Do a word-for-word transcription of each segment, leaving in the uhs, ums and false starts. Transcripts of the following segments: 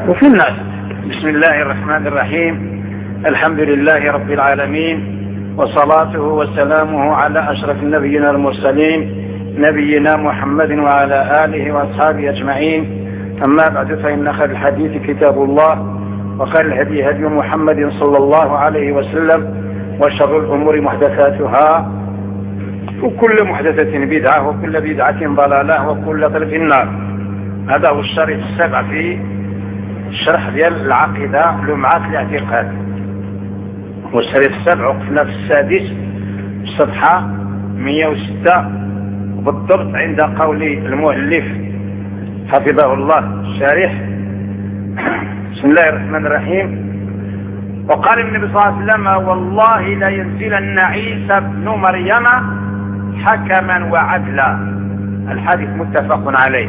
وفي الناس. بسم الله الرحمن الرحيم. الحمد لله رب العالمين، وصلاته وسلامه على أشرف النبيين المرسلين نبينا محمد وعلى آله وأصحابه أجمعين. أما بعد، فإن خير الحديث كتاب الله، وخير الهدي هدي محمد صلى الله عليه وسلم، وشر الأمور محدثاتها، وكل محدثة بدعة، وكل بدعة ضلالة، وكل ضلالة في النار. هذا هو الشريط السابع في الشرح ديال العقيدة لمعات الاعتقاد. والشريط السابع وقفنا في السادس الصفحة مئة وستة بالضبط عند قول المؤلف حفظه الله الشارح. بسم الله الرحمن الرحيم. وقال النبي صلى الله عليه وسلم: والله لا ينزلن عيسى ابن مريم حكما وعدلا. الحديث متفق عليه.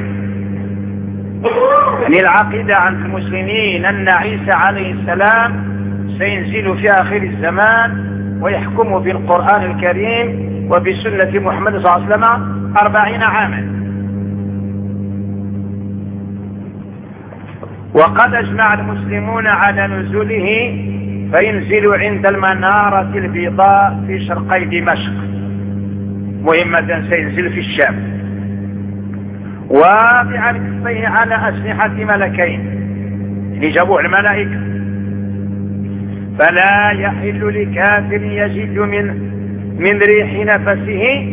يعني العقيدة عند المسلمين أن عيسى عليه السلام سينزل في آخر الزمان ويحكم بالقرآن الكريم وبسنة محمد صلى الله عليه وسلم أربعين عاما. وقد أجمع المسلمون على نزوله، فينزل عند المنارة البيضاء في شرقي دمشق، مهمة سينزل في الشام، واضعا كفيه على أجنحة ملكين، يعني جابوه الملائكة. فلا يحل لكافر يجد من من ريح نفسه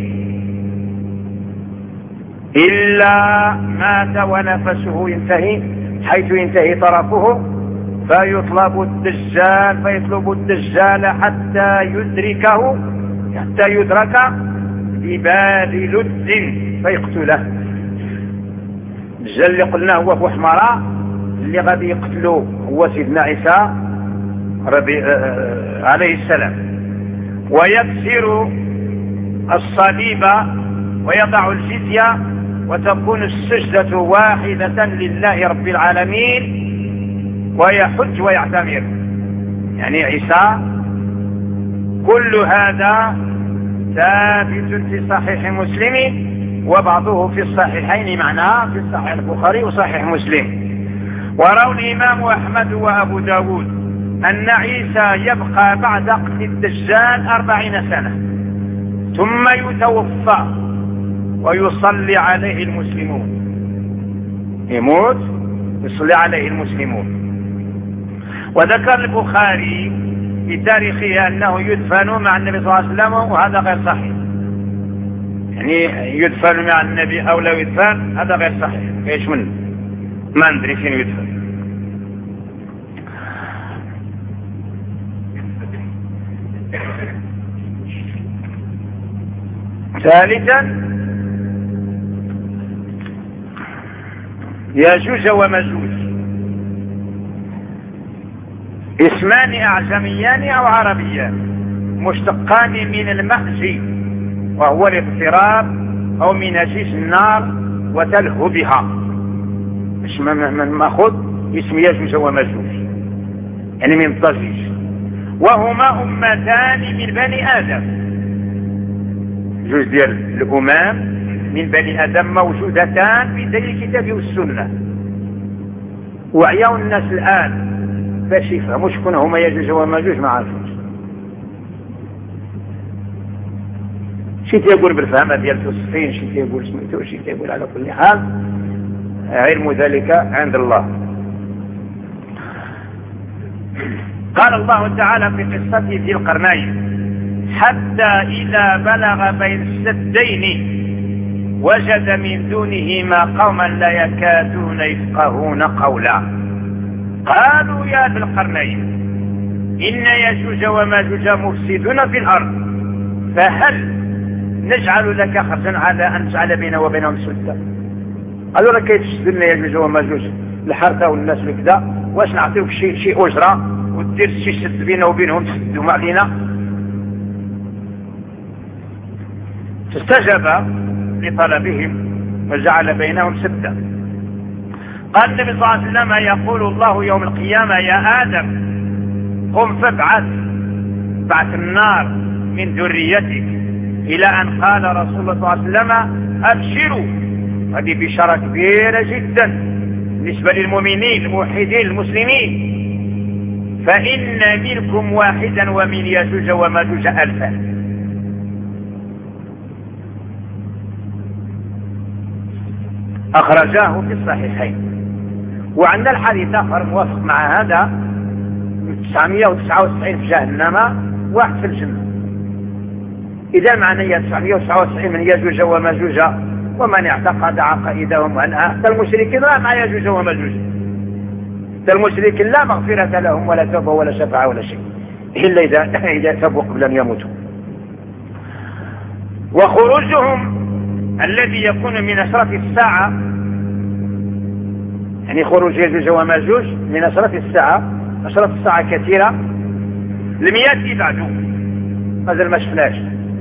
إلا مات ونفسه ينتهي حيث ينتهي طرفه، فيطلب الدجال فيطلب الدجال حتى يدركه حتى يدرك ببال لد فيقتله. الدجال اللي قلنا هو ابو حمراء اللي غادي يقتلوا هو سيدنا عيسى ربي آه عليه السلام، ويكسر الصليب ويضع الجزية، وتكون السجدة واحدة لله رب العالمين، ويحج ويعتمر. يعني عيسى كل هذا ثابت في صحيح مسلم، وبعضه في الصحيحين معناه في صحيح البخاري وصحيح مسلم. وروى الإمام أحمد وأبو داود أن عيسى يبقى بعد قتل الدجال أربعين سنة ثم يتوفى ويصلي عليه المسلمون. يموت يصلي عليه المسلمون. وذكر البخاري في تاريخه أنه يدفن مع النبي صلى الله عليه وسلم، وهذا غير صحيح. يعني يدفن مع النبي أو لا يدفن، هذا غير صحيح. ايش منه؟ ما ندري فين يدفن. ثالثا ياجوج وماجوج، اسمان أعجميان أو عربيان مشتقان من المأجي وهو الاضطراب أو من أجيش النار وتلهبها، مش من مأخذ اسم ياجوج وماجوج يعني من الضجيج. وهما أمتان من بني آدم، جوج ديال الأمم من بني آدم موجودتان في دليل الكتاب والسنة. وعياو الناس الآن باش يفهموا شكون هما ياجوج وماجوج ما عرفوش. شي تيقول بالفهمة ديال الفلسفين، شي تيقول سميتو، شي تيقول. على كل حال علم ذلك عند الله. قال الله تعالى في قصته ذي القرنين: حتى إذا بلغ بين السدين وجد من دونهما قوما لا يكادون يفقهون قولا، قالوا يا ذا القرنين إن ياجوج وماجوج مفسدون في الأرض، فهل نجعل لك خرجا على أن نجعل بيننا وبينهم سدا؟ قالوا لك كيتشد لنا ياجوج وماجوج الحرثة والناس وكذا، واش نعطيوك شي شي أجرة ودير شي سد بيننا وبينهم تسدوا علينا؟ فاستجاب لطلبهم وجعل بينهم سدا. قال النبي صلى الله عليه وسلم: يقول الله يوم القيامة: يا آدم قم فابعث بعث النار من ذريتك، إلى أن قال رسول الله صلى الله عليه وسلم: أبشروا. هذه بشارة كبيرة جدا بالنسبة للمؤمنين الموحدين المسلمين، فإن منكم واحدا ومن ياجوج وماجوج ألفا. أخرجاه في الصحيحين. وعندنا الحديث آخر موافق مع هذا، تسعمائة وتسعة وتسعين في جهنم، واحد في الجنة. إذا معنى تسعمائة وتسعة وتسعين من ياجوج وماجوج، ومن اعتقد عقائدهم عنها فالمشركين لا مع ياجوج وماجوج، فالمشركين لا مغفرة لهم ولا توبة ولا شفاعة ولا شيء، إلا إذا إذا تابوا قبل أن يموتوا. وخروجهم الذي يكون من أشراط الساعة، يعني خروج ياجوج وماجوج من أشراط الساعة، أشراط الساعة كثيرة لم يأتي بعد، هذا ما شفناش،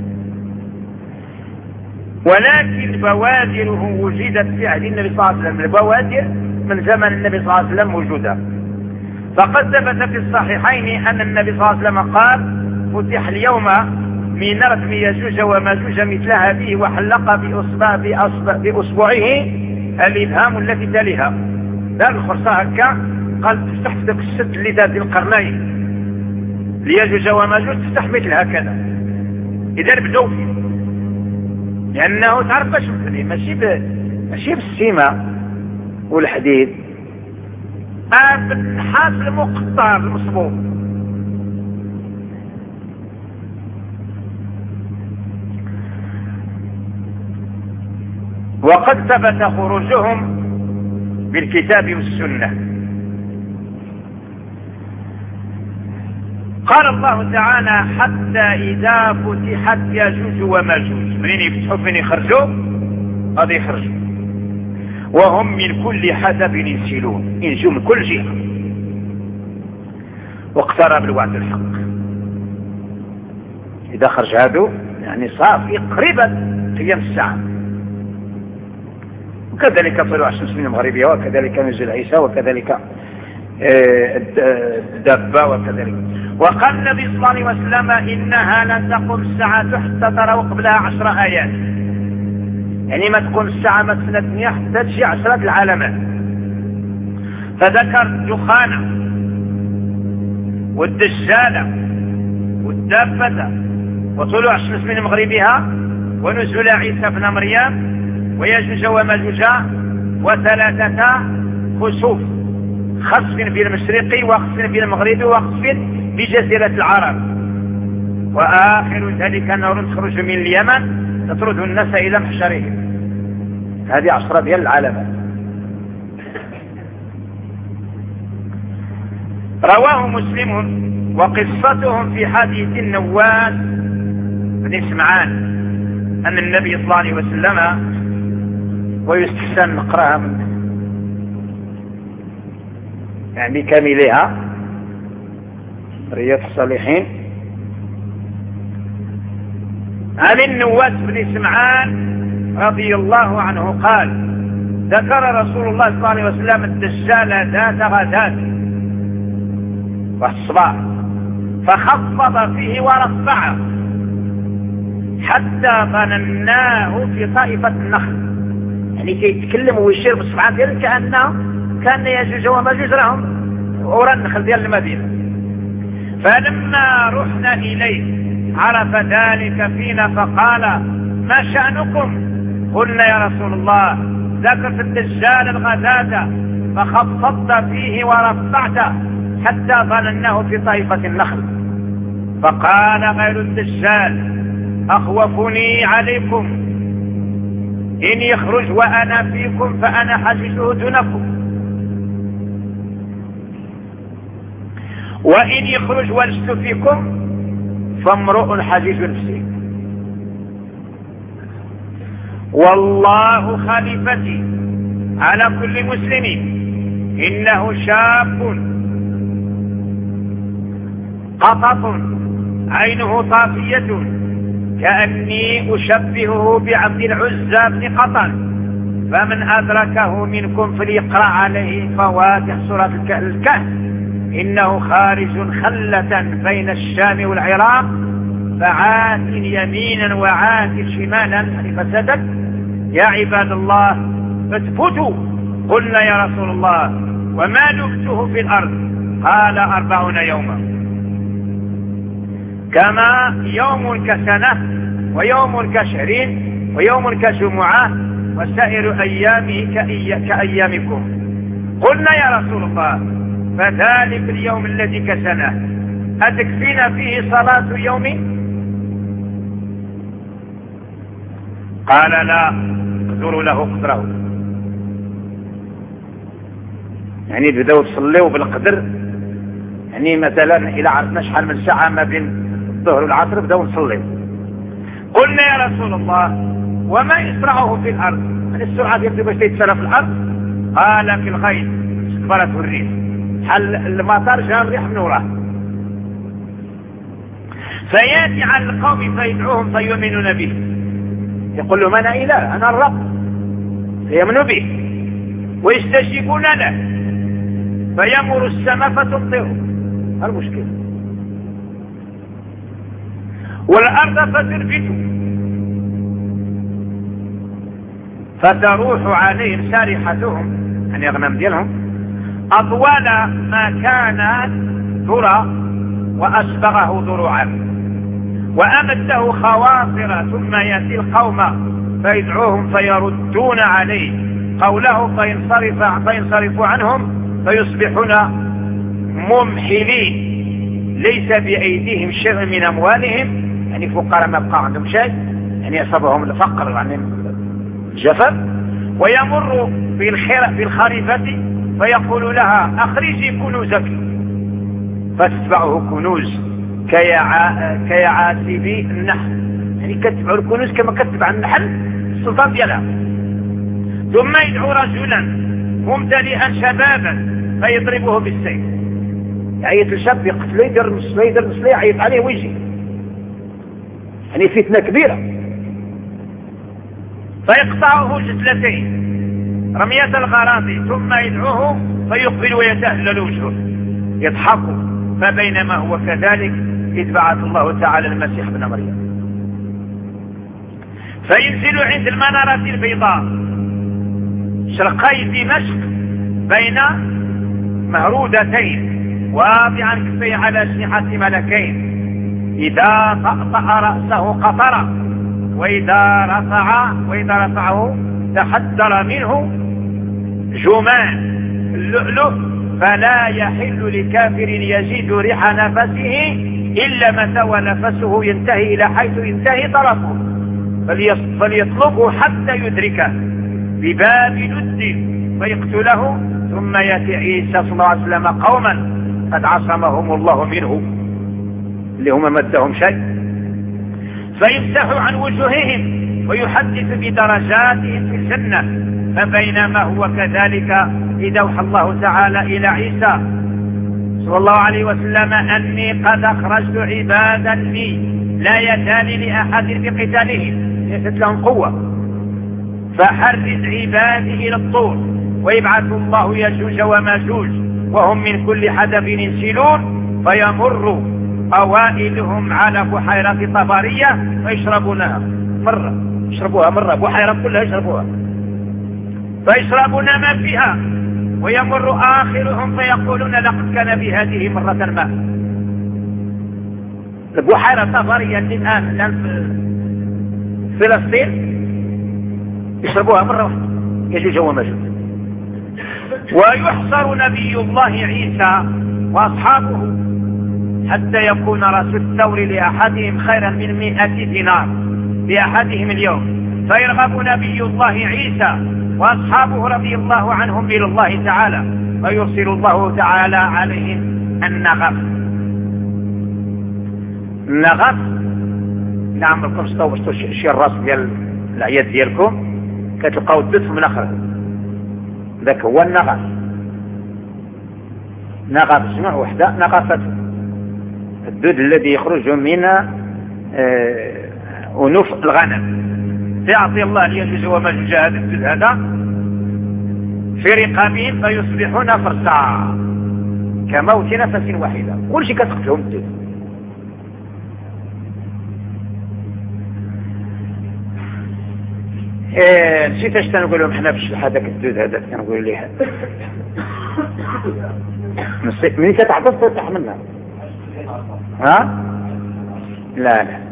ولكن بوادره وجدت في عهد النبي صلى الله عليه وسلم. البوادر من زمن النبي صلى الله عليه وسلم موجودة. فقد ثبت في الصحيحين أن النبي صلى الله عليه وسلم قال: فتح اليوم من رتم ياجوج وماجوج مثل هذه، وحلق بأصبع بأصبعه الإبهام التي تليها. ذا الخرصة هكا قال تفتح ذاك السد اللي ذات القرنين لياجوج وماجوج، تفتح مثل هكذا. إذا بدوا فيه، لأنه تعرف باش مثلي ماشي ب... ماشي بالسيمة والحديد، آه بالنحاس المقطع المصبوغ. وقد ثبت خروجهم بالكتاب والسنة. قال الله تعالى: حتى إذا فتحت ياجوج وماجوج، منين يفتحوا فين يخرجوا؟ هذا يخرجوا وهم من كل حدب ينسلون، ينجوا من كل جهة. واقترب الوعد الحق. إذا خرج هذا يعني صافي قريبا قيام الساعة. وكذلك طلوع الشمس من المغربية، وكذلك نزول عيسى، وكذلك الدابة، وكذلك. وقال النبي صلى الله عليه وسلم: إنها لن تقوم الساعة حتى تروا قبلها عشر آيات. يعني ما تقوم الساعة ما تفنى الدنيا حتى تجي عشرة العلامات. فذكر الدخانة والدجالة والدابة وطلوع الشمس من مغربها ونزول عيسى بن مريم وياجوج وماجوج وثلاثة خسوف، خسف في المشرق وخسف في المغرب وخسف بجزيرة العرب، وآخر ذلك نار تخرج من اليمن تطرد الناس إلى محشرهم. هذه عشرة ديال العلامات. رواه مسلم. وقصتهم في حديث النواس بن سمعان أن النبي صلى الله عليه وسلم، ويستحسن نقرأها يعني كاملها، رياض الصالحين، عن النواس بن سمعان رضي الله عنه قال: ذكر رسول الله صلى الله عليه وسلم الدجال ذات غداة والصباح، فخفض فيه ورفعه حتى ظنناه في طائفة النخل. يعني كيتكلم ويشير بالصباح ديال كأنه كان ياجوج وماجوج راهم ورا النخل ديال المدينة. فلما رحنا إليه عرف ذلك فينا فقال: ما شأنكم؟ قلنا: يا رسول الله ذكرت الدجال الغداة فخفضت فيه ورفعته حتى ظنناه في طائفة النخل. فقال: غير الدجال أخوفني عليكم، إن يخرج وأنا فيكم فأنا حججه دونكم، وإن يخرج ولست فيكم فامرؤ حجيج نفسه. والله خليفتي على كل مسلم، إنه شاب قطط عينه طافية، كأني أشبهه بعبد العزى بن قطن، فمن أدركه منكم فليقرأ عليه فواتح سورة الكهف، إنه خارج خلة بين الشام والعراق، فعات يمينا وعات شمالا فسدت. يا عباد الله اثبتوا قلنا يا رسول الله وما لبثه في الأرض؟ قال أربعون يوما، كما يوم كسنة ويوم كشهر ويوم كجمعة وسائر أيامه كأيامكم. قلنا يا رسول الله فذلك اليوم الذي كسنة أتكفينا فيه صلاة يوم؟ قال لا، اقدروا له قدره. يعني بدأوا تصلوا بالقدر، يعني مثلا إلى عرفنا شحال من ساعة ما بين الظهر والعصر بدأوا نصلي. قلنا يا رسول الله وما يسرعه في الأرض؟ يعني السرعة يبدو باش يتسرى في الأرض؟ قال في الغيث استقبلته الريح، حل المطر جاء الريح من وراه، فياتي على القوم فيدعوهم فيؤمنون به، يقول لهم أنا إله أنا الرب، فيؤمنوا به ويستجيبون له، فيمر السماء فتمطر، المشكلة والأرض فتربت فتروح عليهم سارحتهم، يعني أغنم ديالهم، أطول ما كان ذرى وأسبغه ضروعا وأمده خواصر، ثم يأتي القوم فيدعوهم فيردون عليه قوله فينصرف فينصرفوا عنهم فيصبحون ممحلين، ليس بأيديهم شيء من أموالهم، يعني فقراء ما بقى عندهم شيء، يعني أصابهم الفقر يعني الجفاف. ويمر في في الخريفة فيقول لها أخرجي كنوزك، فتتبعه كنوز كيعاسب النحل، يعني كتبع الكنوز كما كتبع النحل السلطان ديالها. ثم يدعو رجلا ممتلئا شبابا فيضربه بالسيف، يعيط الشاب يقتله يدير المسلي يدير المسلي يعيط عليه ويجي، يعني فتنة كبيرة. فيقطعه جزلتين رمية الغراضي، ثم يدعوه فيقبل ويتهلل وجهه يضحك، فبينما هو كذلك إذ بعث الله تعالى المسيح ابن مريم، فينزل عند المنارة البيضاء شرقي دمشق بين مهرودتين واضعا كفيه على أجنحة ملكين، إذا طأطأ رأسه قطر، وإذا رفع وإذا رفعه تحدر منه جمان اللؤلؤ، فلا يحل لكافر يجد ريح نفسه إلا متى ونفسه ينتهي إلى حيث ينتهي طرفه، فليطلبه حتى يدركه بباب لد فيقتله، ثم يأتي عيسى صلى الله عليه وسلم قوما قد عصمهم الله منه اللي هم مدهم شيء، فيمسح عن وجوههم ويحدث بدرجاتهم في الجنة. فبينما هو كذلك إذا أوحى الله تعالى إلى عيسى صلى الله عليه وسلم أني قد أخرجت عبادا لي لا يزال لأحد بقتالهم، ليست لهم قوة، فحرز عبادي إلى الطور، ويبعث الله يجوج وماجوج وهم من كل حدب ينسلون، فيمر أوائلهم على بحيرة طبرية فيشربونها مرة، يشربوها مرة، بحيرة كلها يشربوها، فيشربون ما فيها، ويمر آخرهم فيقولون لقد كان بهذه مرة ماء. البحيرة طبرية الآن الآن في فلسطين يشربوها مرة واحدة، يجوج وماجوج. ويحصر نبي الله عيسى وأصحابه حتى يكون رأس الثور لأحدهم خيرا من مئة دينار لأحدهم اليوم، فيرغب نبي الله عيسى وأصحابه رضي الله عنهم إلى الله تعالى، ويرسل الله تعالى عليهم النغف. النغف نعم لكم ستوبستوا شي الراس ديال العياد ديالكم كتلقاو الدف من اخر، ذاك هو النغف. نغف جمع وحده نغفة، الدود الذي يخرج من آه أنوف الغنم، فيعطي الله ليجوز وماجوج هذا الدود هذا في رقابهم فيصبحون فرسا كموت نفس واحدة، كل شيء كتقتلهم الدود. إيه نسيت اش نقول لهم حنا في هذاك الدود هذاك كنقول ليه نسيت ملي كتعطس تحملنا ها لا لا.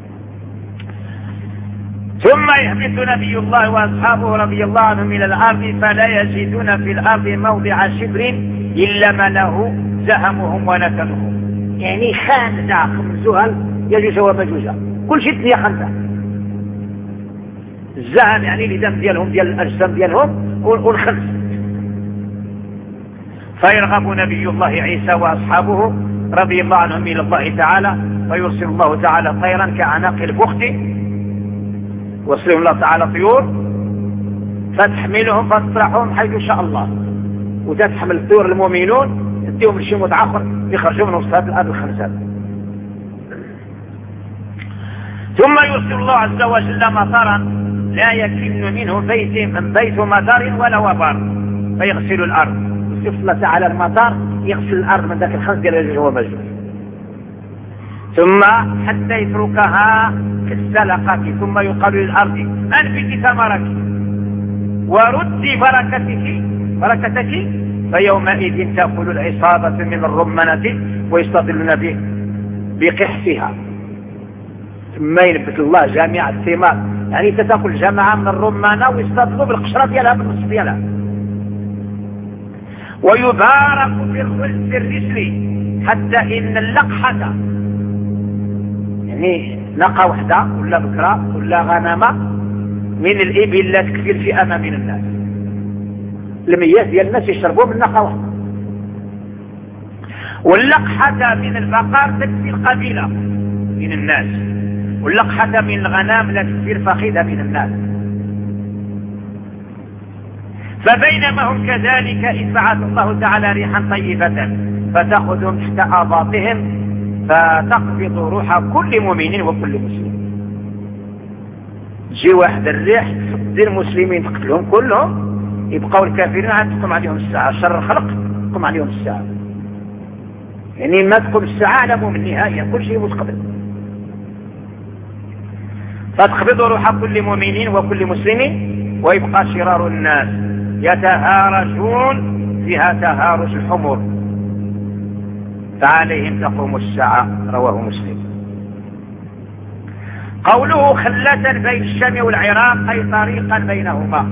ثم يهبط نبي الله واصحابه رضي الله عنهم الى الارض فلا يزيدون في الارض موضع شبر الا ملاه زهمهم ونتنهم. يعني خان تاع خمس زهل يجوز ومجوزه كل شيء ثنية خمسة. الزهم يعني الدم ديالهم ديال الاجسام ديالهم والخمس. فيرغب نبي الله عيسى واصحابه رضي الله عنهم الى الله تعالى فيرسل الله تعالى طيرا كأعناق البخت وصلهم الله تعالى طيور فتحملهم فتطرحهم حيث شاء الله وتتحمل الطيور المؤمنون تديهم لشي متعخر يخرجوا من وسط هذه الارض الخمسات. ثم يرسل الله عز وجل مطرا لا يكن منه بيت من بيت مطر ولا وبر فيغسل الارض. يرسل الله تعالى المطر يغسل الارض من ذاك الخمس ديال الجوج ومجوج ثم حتى يتركها كالسلقة ثم يقال للأرض أنبتي ثمرك وردي بركتك بركتك فيومئذ تأكل العصابة من الرمانة ويستظلون به بقحفها. ثم ينبت الله جميع الثمار يعني تتأكل جماعة من الرمانة ويستظلوا بالقشرة ديالها بالنصف ديالها. ويبارك في الرسل حتى إن اللقحة يعني ناقة وحدة ولا بكرة ولا غنمة من الإبل لا تكفي الفئة من الناس. المياه ديال الناس يشربوا من ناقة وحدة. واللقحة من البقر تكفي القبيلة من الناس واللقحة من الغنم لا تكفي الفخذة من الناس. فبينما هم كذلك إذ بعث الله تعالى ريحا طيبة فتأخذهم تحت آباطهم فتقبض روح كل مؤمن وكل مسلم. تجي واحد الريح تفضي المسلمين تقتلهم كلهم يبقوا الكافرين عاد تقوم عليهم الساعة. شر الخلق تقوم عليهم الساعة يعني ما تقوم الساعة على مؤمن نهاية كل شيء متقبل. فتقبض روح كل مؤمن وكل مسلم ويبقى شرار الناس يتهارجون فيها تهارج الحمر فعليهم تقوم الساعة. رواه مسلم. قوله خلة بين الشام والعراق أي طريقا بينهما.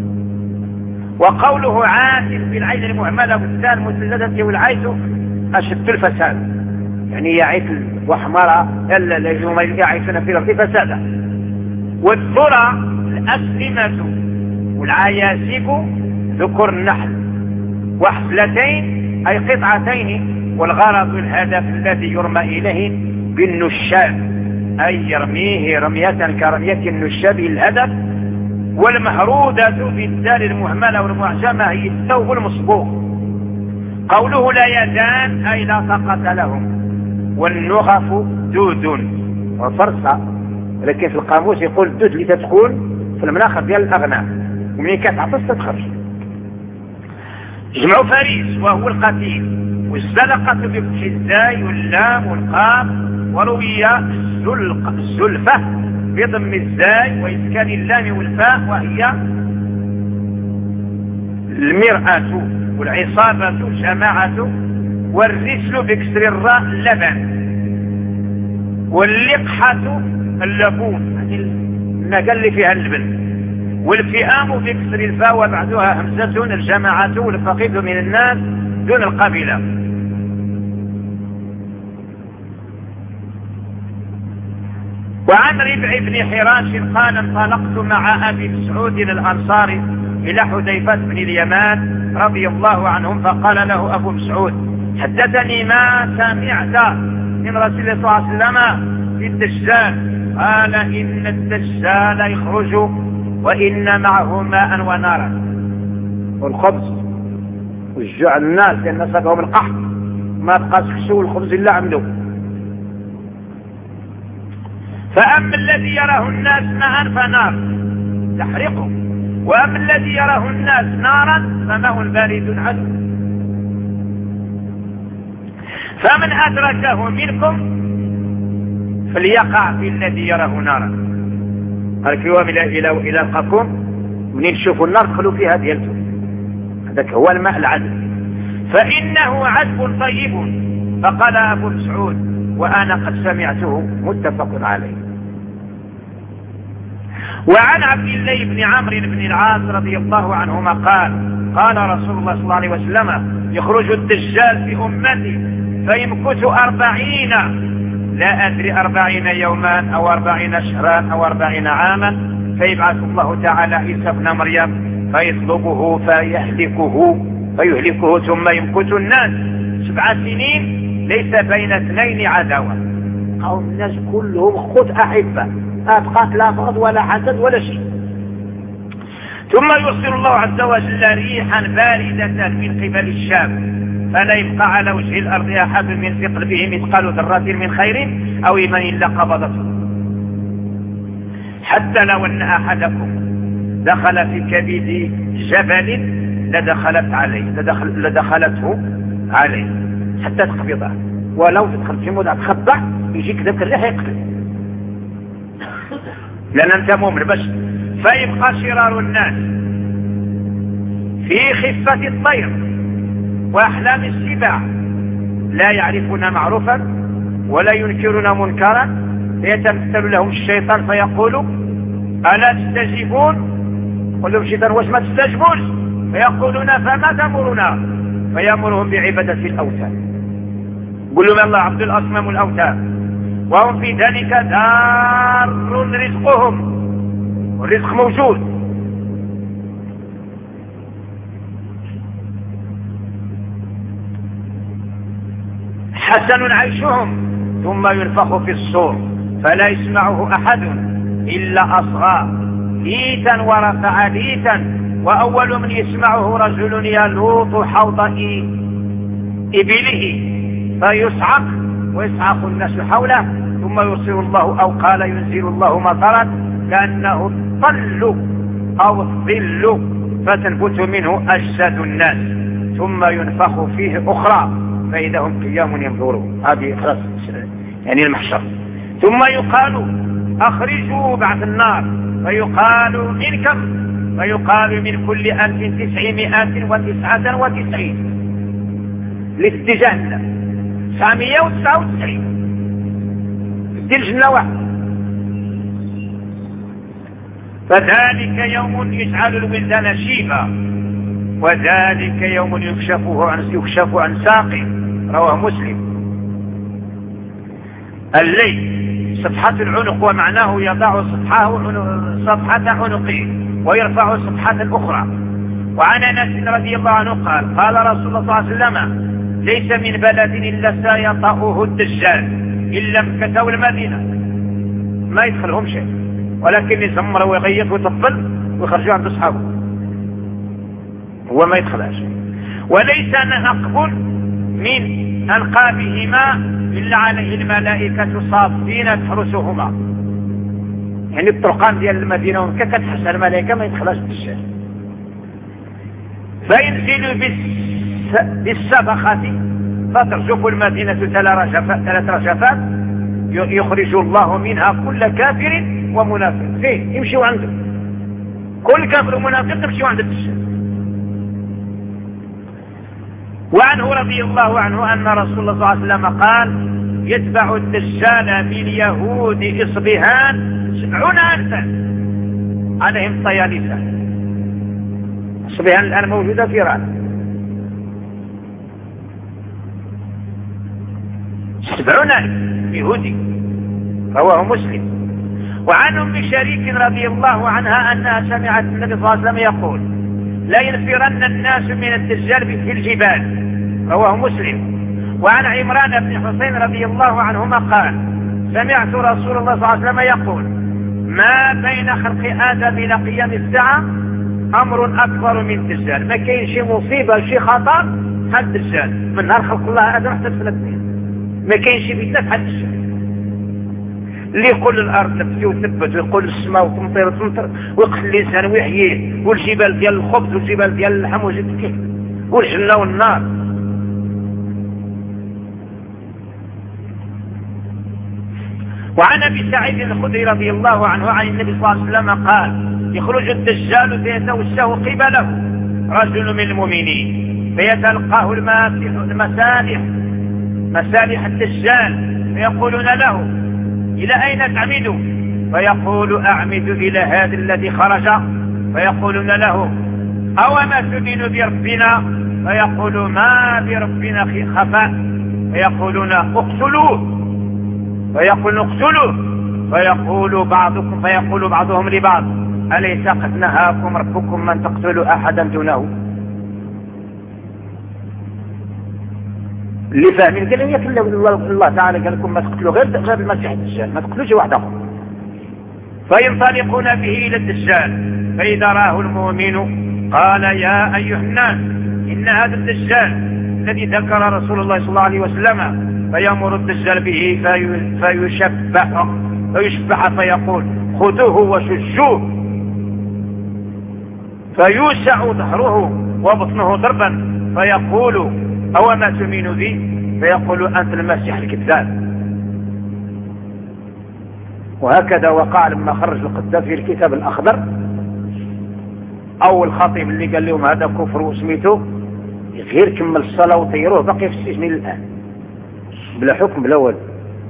وقوله عاتب بالعين المهملة والثاء المثلثة والعيس أشد الفساد يعني يعيث وحمرة الذين يعيثون في الأرض فسادا. والذرة الأسلمة والعياسب ذكر النحل وحفلتين أي قطعتين. والغرض الهدف الذي يرمى إليه بالنشاب أي يرميه رمية كرمية النشاب الهدف. والمهرودة بالدال المهملة والمعجمة هي الثوب المصبوغ. قوله لا يدان أي لا طاقة لهم. والنغف دود وفرصة لكن في القاموس يقول الدود اللي تدخل في المناخ ديال الأغنام ومن كتعطس تتخرج. جمع فريس وهو القتيل. والزلقة بفتح الزاي واللام والقاف. وروي الزلفة بضم الزاي وإسكان اللام والفاء وهي المرأة والعصابة الجماعة. والرسل بكسر الراء اللبن. واللقحة اللبون يعني النقل اللي فيها اللبن. والفئام بكسر الفاء وبعدها همزة الجماعة والفقيد من الناس دون القبيلة. وعن ربع بن حراش قال انطلقت مع أبي مسعود الأنصاري إلى حذيفة بن اليمان رضي الله عنهم فقال له أبو مسعود حدثني ما سمعت من رسول الله صلى الله عليه وسلم في الدجال. قال إن الدجال يخرج وإن معه ماء ونارا والخبز والجوع الناس لأن سقهم القحط ما بقاش خشو الخبز إلا عنده. فأما الذي يراه الناس ماء فنار تحرقه وأما الذي يراه الناس نارا فماء بارد عذب. فمن أدركه منكم فليقع في الذي يراه نارا قال كيوام إلى إلى إلى لقاكم منين تشوفوا النار دخلوا فيها ديالتهم. هذاك هو الماء العذب، فإنه عذب طيب. فقال أبو مسعود وأنا قد سمعته، متفق عليه. وعن عبد الله بن عمرو بن العاص رضي الله عنهما قال قال رسول الله صلى الله عليه وسلم يخرج الدجال في أمتي فيمكث أربعين، لا أدري أربعين يوما أو أربعين شهرا أو أربعين عاما، فيبعث الله تعالى عيسى ابن مريم فيطلبه فيهلكه فيهلكه ثم يمكث الناس سبع سنين ليس بين اثنين عداوة، أو الناس كلهم خذ أحبة، لا تقاتل لا بغض ولا حسد ولا شيء. ثم يرسل الله عز وجل ريحا باردة من قبل الشام، فلا يبقى على وجه الأرض أحد من في قلبه مثقال ذرة من خير أو إيمان إلا قبضته، حتى لو أن أحدكم دخل في كبد جبل لدخلت عليه لدخل لدخلته عليه حتى تقبضه، ولو تدخل في موضع تخبع يجيك ذاك الريح يقتل، لأن أنت مؤمن بس. فيبقى شرار الناس في خفة الطير وأحلام السباع، لا يعرفون معروفا ولا ينكرون منكرا، فيتمثل لهم الشيطان فيقول ألا تستجيبون؟ قل لهم الشيطان واش ما تستجيبوش؟ فيقولون فما تأمرنا؟ فيأمرهم بعبادة الأوثان. قل لهم الله عبد الأصنام والأوثان، وهم في ذلك دار رزقهم، والرزق موجود. حسن عيشهم، ثم ينفخ في الصور فلا يسمعه أحد إلا أصغى ليتا ورفع ليتا، وأول من يسمعه رجل يلوط حوض إبله فيصعق ويصعق الناس حوله، ثم يرسل الله أو قال ينزل الله مطرا كأنه الطل أو الظل فتنبت منه أجساد الناس، ثم ينفخ فيه أخرى فإذا هم قيام ينظرون. هذه خلاص يعني المحشر. ثم يقال أخرجوا بعد النار، فيقال من كم؟ فيقال من كل ألف تسعمائة وتسعة وتسعين للجهنم تسعمائة وتسعة وتسعين دي الجنة واحد. فذلك يوم يجعل الولدان شيبا، وذلك يوم يكشفه عن يكشف عن ساق، رواه مسلم. الليل صفحة العنق، ومعناه يضع صفحه صفحة عنقه ويرفع صفحة أخرى. وعن أنس رضي الله عنه قال قال رسول الله صلى الله عليه وسلم ليس من بلد إلا سيطأه الدجال إلا مكة والمدينة، ما يدخلهم شيء، ولكن يزمر ويغيط ويطبل ويخرجوا عند أصحابه، هو ما يدخلهاش. وليس نقب من أنقابهما إلا عليه الملائكة صافين تحرسهما، يعني الطرقان ديال المدينة ومكة كتحس الملائكة ما يدخلهاش الدجال. فينزل بالسبخة فترجف المدينة ثلاث رجفات يخرج الله منها كل كافر ومنافق، فين يمشيوا عنده كل كافر ومنافق يمشيوا عند الدجال. وعنه رضي الله عنه أن رسول الله صلى الله عليه وسلم قال يتبع الدجال من يهود إصبهان سبعون ألفا عليهم طيالسة. إصبهان الآن موجودة في إيران، سبعون ألف يهودي، رواه مسلم. وعن أم شريك رضي الله عنها أنها سمعت النبي صلى الله عليه وسلم يقول لا ينفرن الناس من الدجال في الجبال، رواه مسلم. وعن عمران بن حسين رضي الله عنهما قال سمعت رسول الله صلى الله عليه وسلم يقول ما بين خلق آدم إلى قيام الساعة أمر أكبر من الدجال، ما كاين شي مصيبة شي خطر بحال الدجال، من نهار خلق الله آدم حتى الفلسطين ما كاين شي فتنة بحال الدجال. اللي يقول الأرض تبكي وتثبت، ويقول السماء وتمطر وتمطر، ويقتل الإنسان ويحييه، والجبال ديال الخبز والجبال ديال اللحم وجدك، والجنة والنار. وعن ابي سعيد الخدري رضي الله عنه عن النبي صلى الله عليه وسلم قال يخرج الدجال فيتوشه قبله رجل من المؤمنين فيتلقاه المسالح مسالح الدجال فيقولون له إلى أين تعمد؟ فيقول أعمد إلى هذا الذي خرج. فيقولون له أوما تؤمن بربنا؟ فيقول ما بربنا خفاء. فيقولون اقتلوه. فيقول اقتلوه. فيقول بعضكم فيقول بعضهم لبعض أليس قد نهاكم ربكم من تقتلوا أحدا دونه؟ اللي فاهمين قال لهم يكن الله تعالى قال لكم ما تقتلوا غير غير المسيح الدجال، ما تقتلوش واحد اخر. فينطلقون به الى الدجال فاذا راه المؤمن قال يا ايها الناس ان هذا الدجال الذي ذكر رسول الله صلى الله عليه وسلم فيأمر الدجال به في فيشبح فيشبح فيقول خذوه وشجوه فيوسع ظهره وبطنه ضربا فيقول أو ما تؤمن بي؟ فيقول أنت المسيح الكذاب. وهكذا وقع لما خرج القذافي في الكتاب الأخضر أول خطيب اللي قال لهم هذا كفر وسميته غير كمل الصلاة وطيروه بقي في السجن الآن بلا حكم بلا ولد.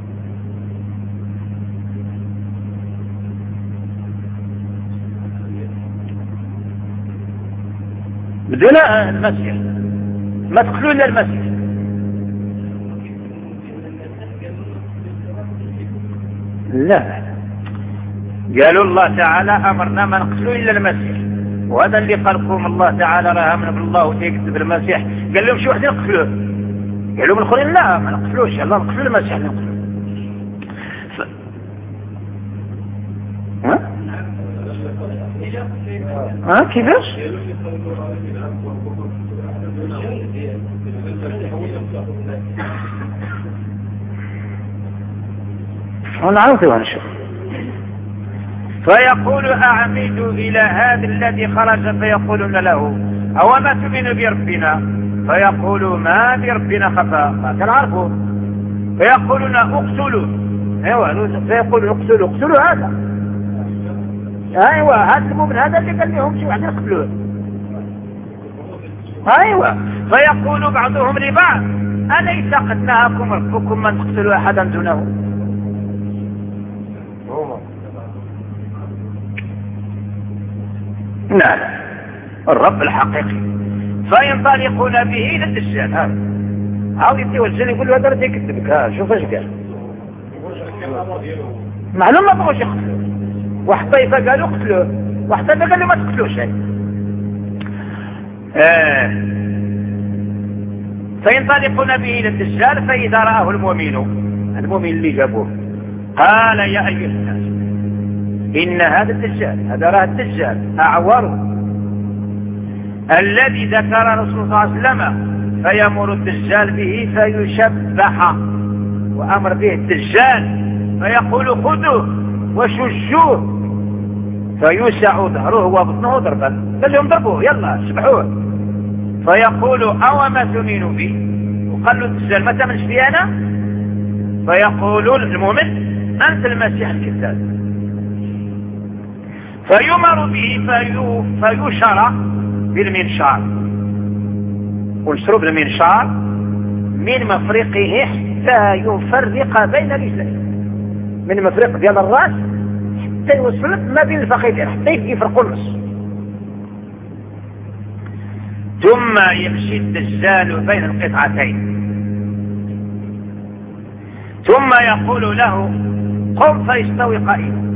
بدنا المسيح ما تقتلوا الا المسيح. لا قالوا الله تعالى امرنا ما نقتلوا الا المسيح، وهذا اللي قالكم الله تعالى راه امن بالله وتكذب المسيح. قال لهم شي واحد يقتلوه، قالوا من الاخرين لا ما نقتلوش الله نقتلوا المسيح نقتلوه. ف... ها ها كيفاش؟ ونعرفه ونشوف. فيقول أعمد إلى هذا الذي خرج فيقولون له أوما تؤمن بربنا؟ فيقول ما بربنا خفاء ما كان عارفه. فيقولون اقتلوا. ايوه فيقولون اقتلوا اقتلوا هذا. ايوه هذا المؤمن هذا اللي قال لهم شي واحد يقتلوه. ايوه فيقول بعضهم لبعض أليس قد نهاكم ربكم من تقتلوا أحدا دونه؟ لا لا الرب الحقيقي. فينطلقون به إلى الدجال. هذا عاود يديو الجن يقول له هذا راه يكذبك. ها شوف اش قال معلوم ما بغوش يقتلوه. واحد طائفة قالوا اقتلوه واحد طائفة قالوا ما تقتلوش. آه. فينطلقون به إلى الدجال فإذا رآه المؤمن المؤمن اللي جابوه قال يا أيها الناس إن هذا الدجال هذا راه الدجال أعور الذي ذكر رسول الله صلى الله عليه وسلم فيأمر الدجال به فيشبح وأمر به الدجال فيقول خذوه وشجوه فيوسع ظهره وبطنه ضربا. قال لهم ضربوه يلا شبحوه. فيقول أوما تؤمن بي؟ وقال له الدجال ما تؤمنش بي أنا؟ فيقول المؤمن أنت المسيح الكذاب. فيمر به في فيشرى بالمنشار ونشروا بالمنشار من مفرقه حتى يفرق بين رجليه من مفرق ديال الراس حتى يوصل ما بين الفخذين حتى يفرقوا النص. ثم يمشي الدجال بين القطعتين ثم يقول له قم فيستوي قائما.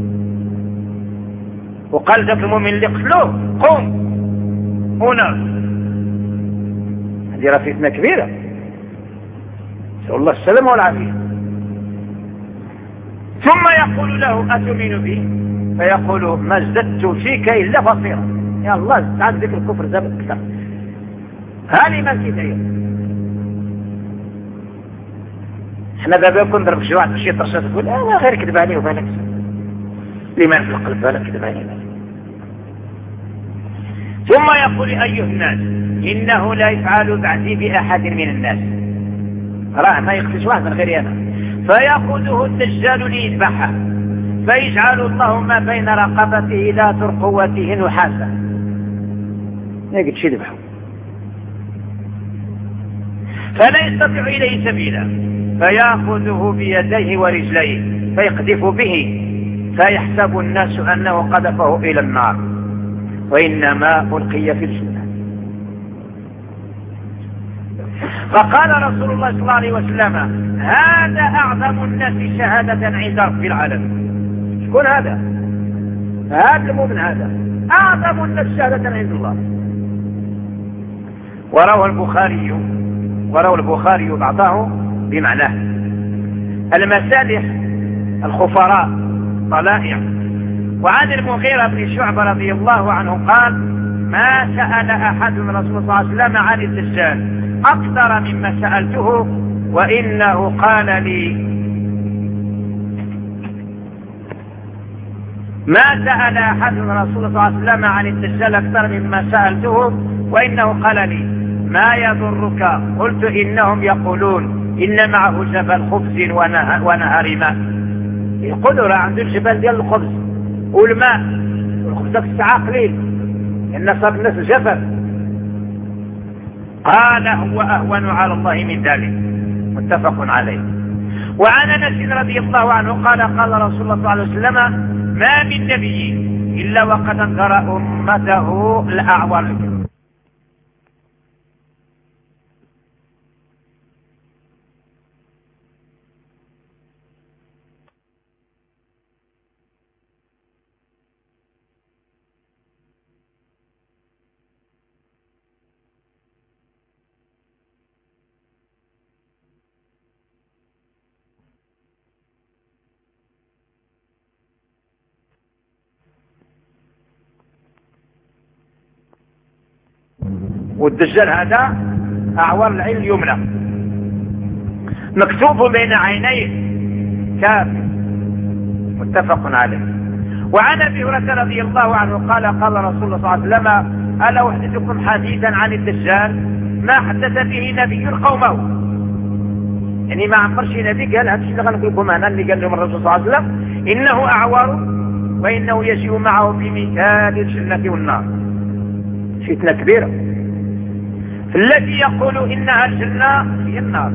وقال ذاك المؤمن اللي قتلوه قم هنا. هذه راه فتنة كبيرة نسأل الله السلامة والعافية. ثم يقول له أتؤمن بي؟ فيقول ما ازددت فيك إلا بصيرا. يا الله زاد ذكر الكفر زاد أكثر. هذه ما كيداير. احنا دابا كنضرب شي واحد شي طرشه تقول اه غير كذب عليه وبالك لمن في القلب بالك كذب عليه. ثم يقول ايها الناس انه لا يفعل بعدي باحد من الناس. راه ما يقتلش واحد من غيري انا. فيأخذه الدجال ليذبحه، فيجعل الله ما بين رقبته إلى ترقوته نحاسا، يقعد شي يذبحه فلا يستطيع إليه سبيلا، فيأخذه بيديه ورجليه فيقذف به، فيحسب الناس أنه قذفه إلى النار وإنما ألقي في الجنة. فقال رسول الله صلى الله عليه وسلم: هذا أعظم الناس شهادة عند رب العالمين. شكون هذا؟ هذا المؤمن، هذا أعظم الناس شهادة عند الله. وروى البخاري وروى البخاري بعضه بمعناه: المسالح الخفراء طلائع. وعن المغيرة بن شعبة رضي الله عنه قال: ما سأل أحد من رسول الله صلى الله عليه وسلم عن الدجال أكثر مما سألته، وإنه قال لي ما سأل أحد من رسول الله صلى الله عليه وسلم عن الدجال أكثر مما سألته، وإنه قال لي ما يضرك؟ قلت إنهم يقولون إن معه جبل خبز ونهر ماء. يقولوا راه عنده الجبل ديال الخبز والماء، والخبز داك الساعة قليل لأن صار الناس الجفاف. قال: هو أهون على الله من ذلك، متفق عليه. وعن أنس رضي الله عنه قال: قال رسول الله صلى الله عليه وسلم: ما من نبي إلا وقد انذر أمته الأعور. والدجال هذا أعور العين اليمنى، مكتوب بين عينيه كافر، متفق عليه. وعن أبي هريرة رضي الله عنه قال: قال رسول الله صلى الله عليه وسلم: ألا أحدثكم حديثا عن الدجال ما حدث به نبي قومه. يعني ما عمرش نبي قال هذا الشيء اللي غنقول لكم هنا، اللي قال لهم الرسول صلى الله عليه وسلم: إنه أعور وإنه يجيء معه بمثال الجنة والنار. فتنة كبيرة. الذي يقول إنها الجنة هي النار،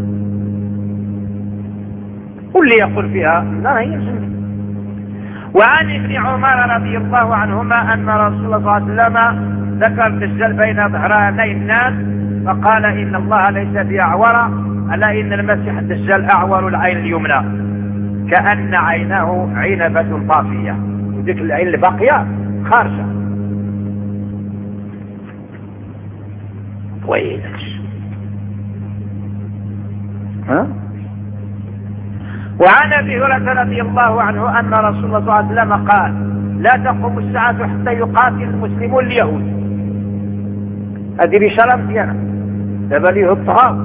واللي يقول فيها النار هي الجنة. وعن ابن عمر رضي الله عنهما أن رسول الله صلى الله عليه وسلم ذكر الدجال بين ظهراني الناس فقال: إن الله ليس بأعور، ألا إن المسيح الدجال أعور العين اليمنى كأن عينه عنبة طافية، وديك العين الباقية خارجة. ويلك. ها؟ وعن ابي هريره رضي الله عنه ان رسول الله صلى الله عليه وسلم قال: لا تقوم الساعه حتى يقاتل المسلمون اليهود. هذه بشاره مزيانه. دابا اليهود طغاو،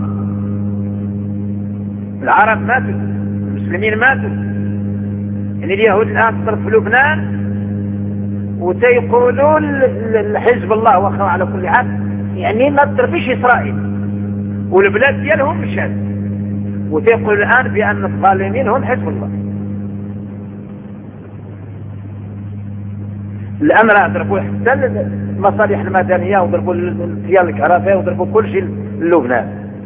العرب ماتوا، المسلمين ماتوا. يعني اليهود الان تصرف في لبنان وتيقولوا لحزب الله واخا على كل حال، يعني ما ترفيش إسرائيل والبلاد ديالهم مشات، وتقول الآن بأن الظالمين هم حزب الله. الآن راه ضربوا حتى المصالح المدنية وضربوا ديال الكهرباء وضربوا كل شيء للبنان.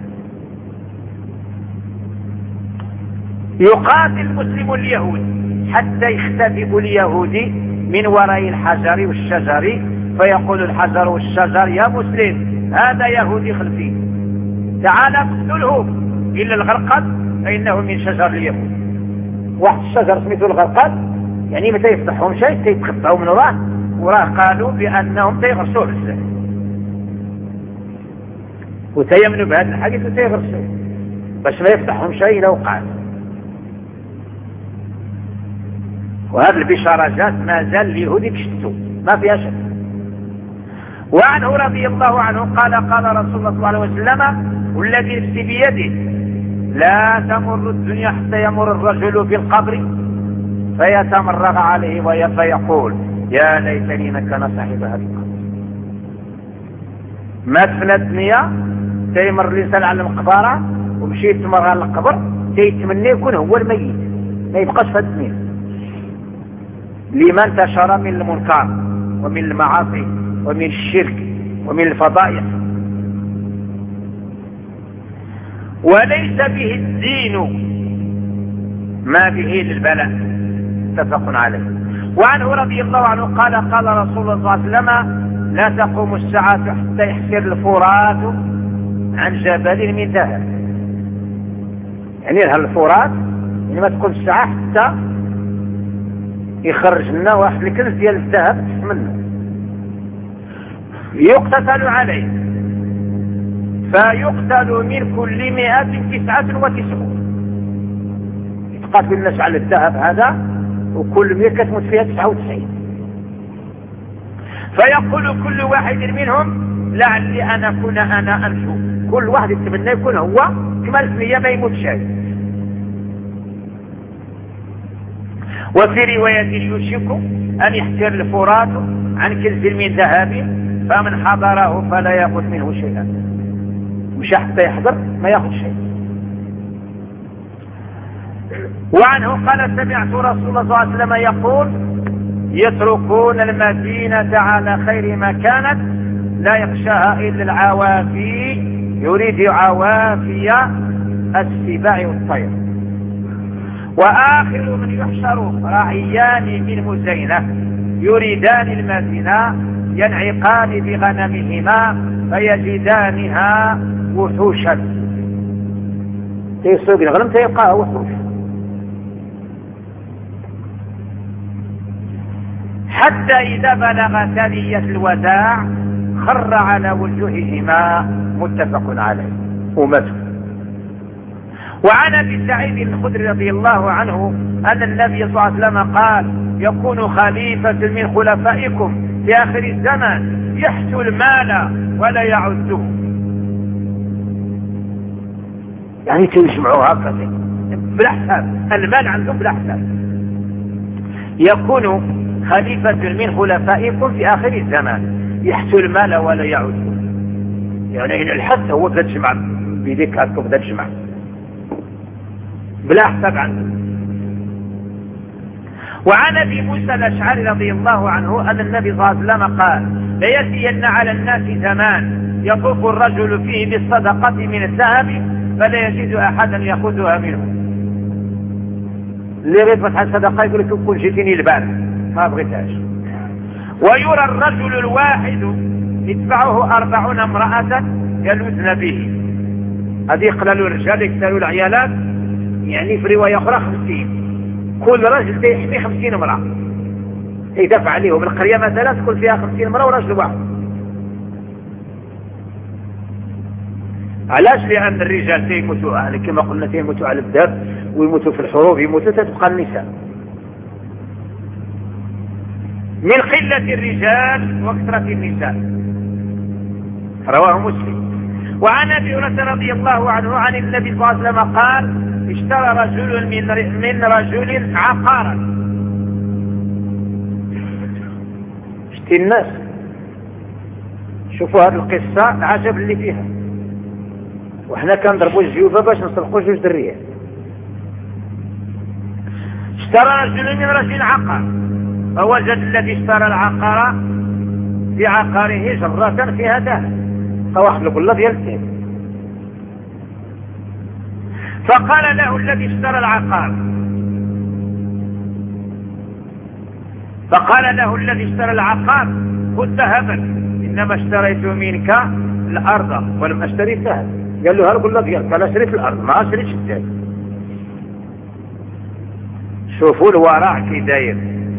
يقاتل المسلم اليهود حتى يختفئ اليهودي من وراء الحجر والشجر، فيقول الحجر والشجر: يا مسلم هذا يهودي خلفي، تعال اقتله إلا الغرقد فإنه من شجر اليهود. واحد الشجر سميته الغرقد، يعني متى يفتحهم شيء تيتخطعوا من وراه، وراه قالوا بأنهم تيغرسوه بزاف وتيمنوا بهذا الحديث وتيغرسوه باش ما يفتحهم شيء لو قال. وهذه البشارات ما زال اليهود يكشتوا ما فيها شك. وعنه رضي الله عنه قال: قال رسول الله صلى الله عليه وسلم: والذي نفسي بيده لا تمر الدنيا حتى يمر الرجل في القبر فيتمرغ عليه فيقول: يا ليتني مكان صاحب هذا القبر. مات في الدنيا تيمر الانسان على المقبره ومشي يتمرغ على القبر يتمنى يكون هو الميت ما يبقاش في الدنيا، لما انتشر من المنكر ومن المعاصي ومن الشرك ومن الفضائح. وليس به الدين ما به للبلاء، متفق عليه. وعنه رضي الله عنه قال قال رسول الله صلى الله عليه وسلم لا تقوم الساعة حتى يحفر الفرات عن جبل من ذهب. يعني لها الفرات يعني ما تقوم الساعة حتى يخرج لنا واحد الكنز ديال الذهب منه يقتتل عليه، فيقتل من كل مئة تسعة وتسعون. يتقاتل الناس على الذهب هذا وكل مئة كتموت فيها تسعة وتسعين. فيقول كل واحد منهم لعلي أنا أكون أنا أنجو. كل واحد يتمنى يكون هو كمال ثمية ما يموت شيء. وفي رواية يوشك أن يحتر الفرات عن كنز من ذهب فمن حضره فلا يأخذ منه شيئا. مش حتى يحضر ما يأخذ شيء. وعنه قال سمعت رسول الله صلى الله عليه وسلم يقول يتركون المدينة على خير ما كانت لا يخشاها إلا العوافي، يريد عوافي السباع والطير. وآخر من يحشر راعيان من مزينة يريدان المدينة ينعقان بغنمهما فيجدانها وحوشا. تيسوق الغنم تيبقاها وحوش حتى إذا بلغ ثنية الوداع خر على وجوههما، متفق عليه وماتوا. وعن ابي سعيد الخدري رضي الله عنه أن النبي صلى الله عليه وسلم قال يكون خليفة من خلفائكم في آخر الزمن يحسو المال ولا يعده. يعني تجمعوها هكذا بلا حساب، المال عندهم بلا حساب. يكون خليفة من خلفائكم في آخر الزمان يحسو المال ولا يعده. يعني الحث هو بدا تجمع بيديك هكذا بدا تجمع بلا حساب عنه. وعن ابي موسى الاشعري رضي الله عنه ان النبي صلى الله عليه وسلم قال ليأتين على الناس زمان يطوف الرجل فيه بالصدقة من الذهب فلا يجد احدا ياخذها منه. اللي يريد فتح الصدقة يقول لك كون جيتيني البارح ما بغيتهاش. ويرى الرجل الواحد يتبعه أربعون امرأة يلوذن به. هذه يقللوا الرجال يقتلوا العيالات، يعني في رواية أخرى خمسين. كل رجل يحمي خمسين امرأة يدفع عليهم. القرية مثلا تكون فيها خمسين امرأة ورجل واحد. علاش؟ لأن الرجال تيموتوا كما قلنا تيموتوا على الذهب ويموتوا في الحروب، يموتوا تتبقى النساء. من قلة الرجال وكثرة النساء، رواه مسلم. وعن ابي هريرة رضي الله عنه عن النبي صلى الله عليه وسلم قال اشترى رجل من من رجل عقارا. شتي الناس شوفوا هذه القصة عجب اللي فيها، وحنا كنضربوا الجيوبة باش نسرقوا جوج دريات. اشترى رجل من رجل عقار فوجد الذي اشترى العقار في عقاره جرة فيها ذهب، فواحد القلة ديال الذهب. فقال له الذي اشترى العقار فقال له الذي اشترى العقار خذ ذهبا انما اشتريت منك الارض ولم اشتري الذهب. قال له هالقلة ديالك، انا شريت الارض ما شريتش الذهب. شوفوا الورع كي داير.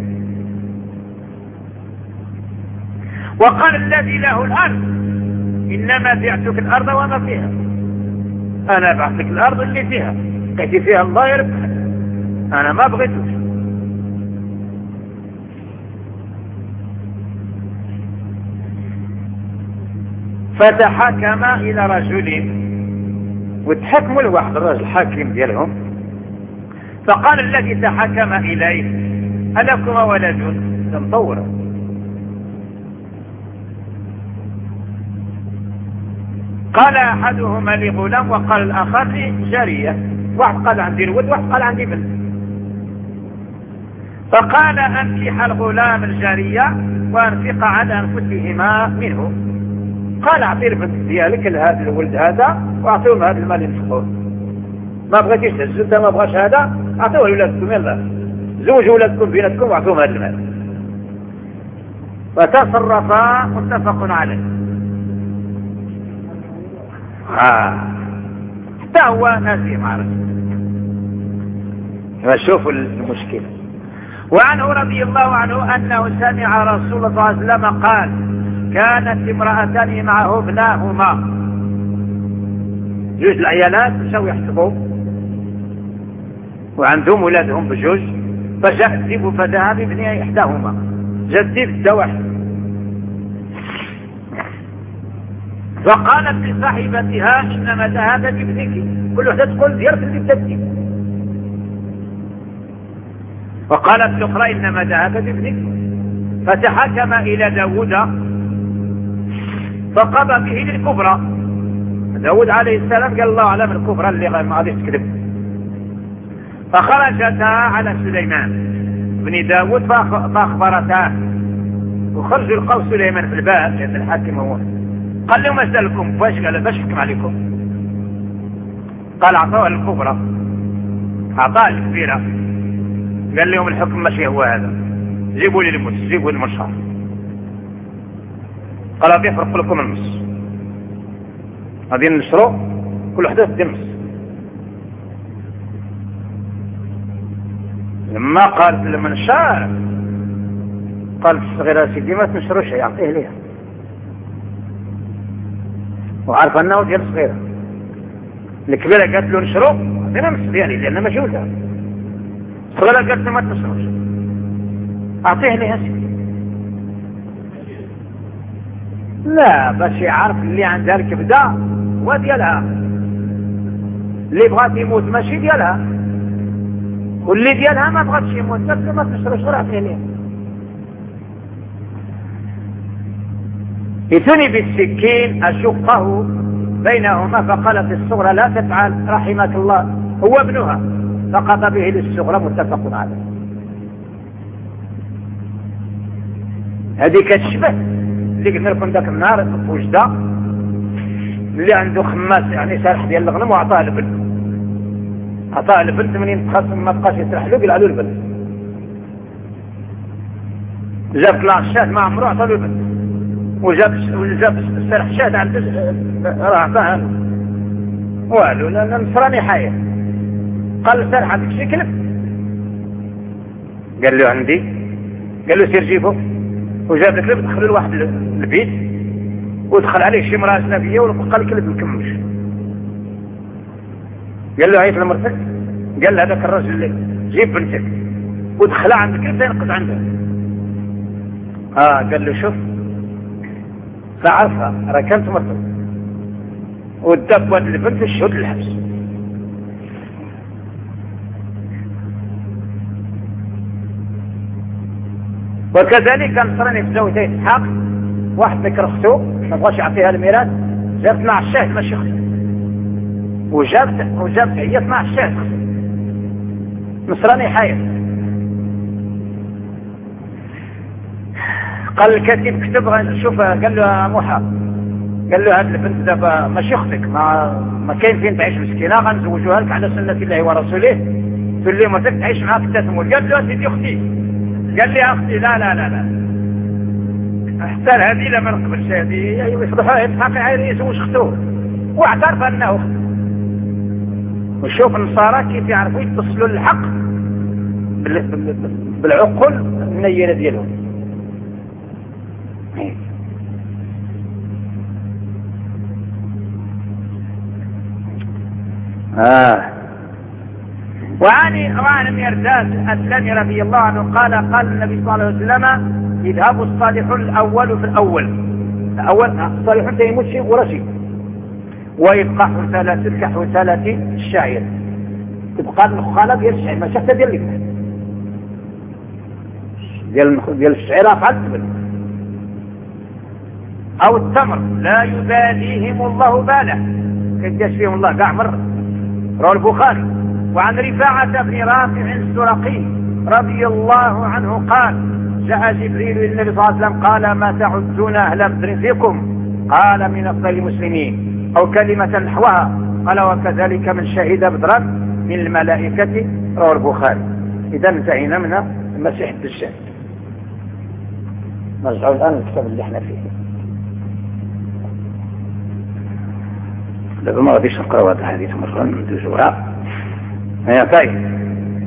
وقال الذي له الارض انما بعتك الارض وما فيها، انا بعتك الارض اللي فيها لقيت فيها الله يربح، انا ما بغيتوش. فتحاكم الى رجل، وتحكموا لواحد الرجل حاكم ديالهم. فقال الذي تحاكم اليه ألكما ولد؟ مطورة. قال احدهما لغلام وقال الاخر لجارية. واحد قال عندي الولد واحد قال عندي بنت. فقال أنكح الغلام الجارية وأنفق على أنفسهما منه. قال أعطي البنت ديالك لهذا الولد هذا وأعطيهم هذا المال ينفقون. ما بغيتيش تهزو انت ما بغاش هذا أعطوه لولادكم، يلا زوجوا ولادكم بيناتكم وأعطوهم هذا المال. فتصرفا متفق عليه. آه. حتى هو ناسي معرفة. فشوفوا المشكلة. وعنه رضي الله عنه أنه سمع رسول الله صلى الله عليه وسلم قال كانت امرأتان معه ابناهما، جوج العيالات مشاو يحسبوا وعندهم ولادهم بجوج، فجاء الذئب فذهب بابن إحداهما، جاء الذئب دا واحد، فقالت لصاحبتها إنما ذهب بابنك، كل واحدة تقول ديالك اللي بتبكي، وقالت الأخرى إنما ذهب بابنك، فتحكم إلى داود فقضى به للكبرى. داود عليه السلام قال الله أعلم الكبرى اللي ما غاديش تكذب. فخرجتا على سليمان بن داود فأخبرتاه، وخرجوا لقوا سليمان في الباب جاء الحاكم هو قال لهم أسألكم فاش؟ قال باش حكم عليكم؟ قال أعطوها الكبرى، أعطاها الكبيرة، قال لهم الحكم ماشي هو هذا، جيبوا لي المس، جيبوا لي المشهر. قال بيفرق لكم المس، غادي نشروا كل وحده تدي المس. لما قالت لما نشار قالت الصغيرة سيدي ما تنشروش يعطيه ليها، وعارف أنه ديال الصغيرة. الكبيرة قالت له نشروا عطينا مس ديالي لأنه ماشي ولدها. الصغيرة قالت له ما تنشروش أعطيه ليها سيدي. لا باش يعرف اللي عندها الكبدة هو ديالها، اللي بغات يموت ماشي ديالها، واللي ديالها ما بغاتش يموت بس ما تنشروش غير عطيه ليها. اتني بالسكين أشقه بينهما، فقالت الصغرى لا تفعل رحمك الله هو ابنها، فقضى به للصغرى متفق عليه. هذه كتشبه اللي قلنا لكم ذاك النهار في وجده اللي عنده خماس يعني سارح ديال الغنم وعطاه البنت، عطاه البنت منين تخصم ما بقاش يسرح له قال له البنت، جاب طلع الشاه ما عمره عطاه له البنت، وجاب وجاب السرح شاه عند راه عطاه والو لان نصراني حي. قال له سرح عندك شي كلب؟ قال له عندي. قال له سير جيبه، وجاب الكلب دخل لواحد البيت ودخل عليه شي مرأة أجنبية ولقى الكلب مكمش. قال له عيط لمرتك، قال له هذاك الرجل اللي جيب بنتك، ودخل عند الكلب ينقذ عنده. اه قال له شوف فعرفها راه كانت مرتك، ودب واد البنت الشهود للحبس. وكذلك نصراني في زوجة إسحاق، واحد ذكر اخته ما بغاش يعطيها الميراث، جابت مع الشاهد ماشي اخته، وجابت وجابت هي مع الشاهد نصراني حي. قال الكاتب كتب نشوف، قال له موحى، قال له هذه البنت دابا ماشي اختك، ما ما كاين فين تعيش مسكينه، غنزوجوها لك على سنه الله ورسوله، تولي مرتك تعيش معاك حتى تموت. قال له سيدي اختي، قال لي اختي لا لا لا لا حتى هذه لا ما نقبلش، هذه يفضحها يتحقق غير يزوج اخته، واعترف انه اخته. وشوف النصارى كيف يعرفوا يتصلوا للحق بالعقول النيره ديالهم. آه. وعن وعن مرداد الثاني رضي الله عنه قال قال النبي صلى الله عليه وسلم يذهب الصالح الأول في الأول، الأول الصالح تيموت شيء ولا شيء، ويبقى حثالة تلك حثالة الشاعر، تبقى النخالة ديال الشعير ماشي حتى ديال الكتاب ديال ديال الشعير أفعال تبل أو التمر لا يباليهم الله باله، كيداش فيهم الله كاع مرة. رواه البخاري وعن رفاعة بن رافع السرقي رضي الله عنه قال جاء جبريل النبي صلى الله عليه وسلم قال ما تعدون أهل بدر فيكم؟ قال من أفضل المسلمين، أو كلمة نحوها. قال وكذلك من شهد بدرا من الملائكة. رواه البخاري. إذا انتهينا من المسيح الدجال. نرجع الآن للكتاب اللي احنا فيه. لابد ما غاديش نقرأ هذا الحديث مرة ندوزوها. هيا طيب.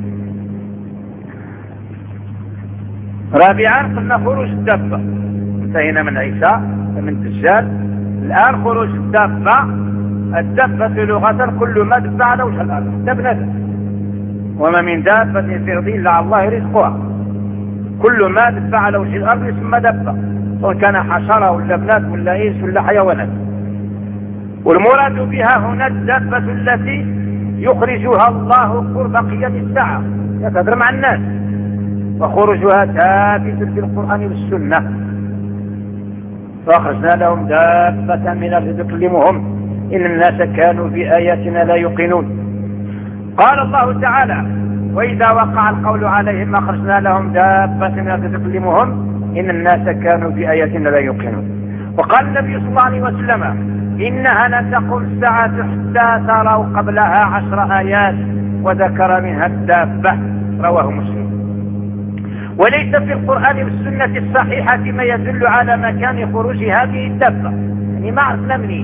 رابعا قلنا خروج الدابة. انتهينا من عيسى من الدجال. الآن خروج الدابة. الدابة لغة كل ما دب على وجه الأرض دابة، وما من دابة في الأرض إلا على الله رزقها. كل ما دب على وجه الأرض يسمى دابة، سواء كان حشرة ولا بنات ولا إنس ولا حيوانات. والمراد بها هنا الدابة التي يخرجها الله قرب قيام الساعة، يتدر مع الناس، وخروجها ثابت في القرآن والسنة. فأخرجنا لهم دابة من الأرض تكلمهم إن الناس كانوا بآياتنا لا يوقنون. قال الله تعالى وإذا وقع القول عليهم أخرجنا لهم دابة من الأرض تكلمهم إن الناس كانوا بآياتنا لا يوقنون. وقال النبي صلى الله عليه وسلم إنها لن تقوم الساعة حتى تروا قبلها عشر آيات، وذكر منها الدابة. رواه مسلم. وليس في القرآن والسنة الصحيحة ما يدل على مكان خروج هذه الدابة، يعني ما عرفنا منين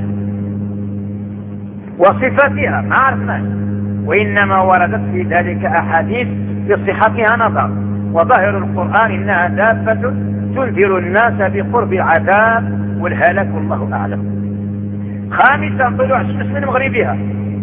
وصفتها ما عرفناش، وإنما وردت في ذلك أحاديث في صحتها نظر. وظاهر القرآن إنها دابة تنذر الناس بقرب العذاب والهلاك والله أعلم. خامسا طلوع الشمس من مغربها.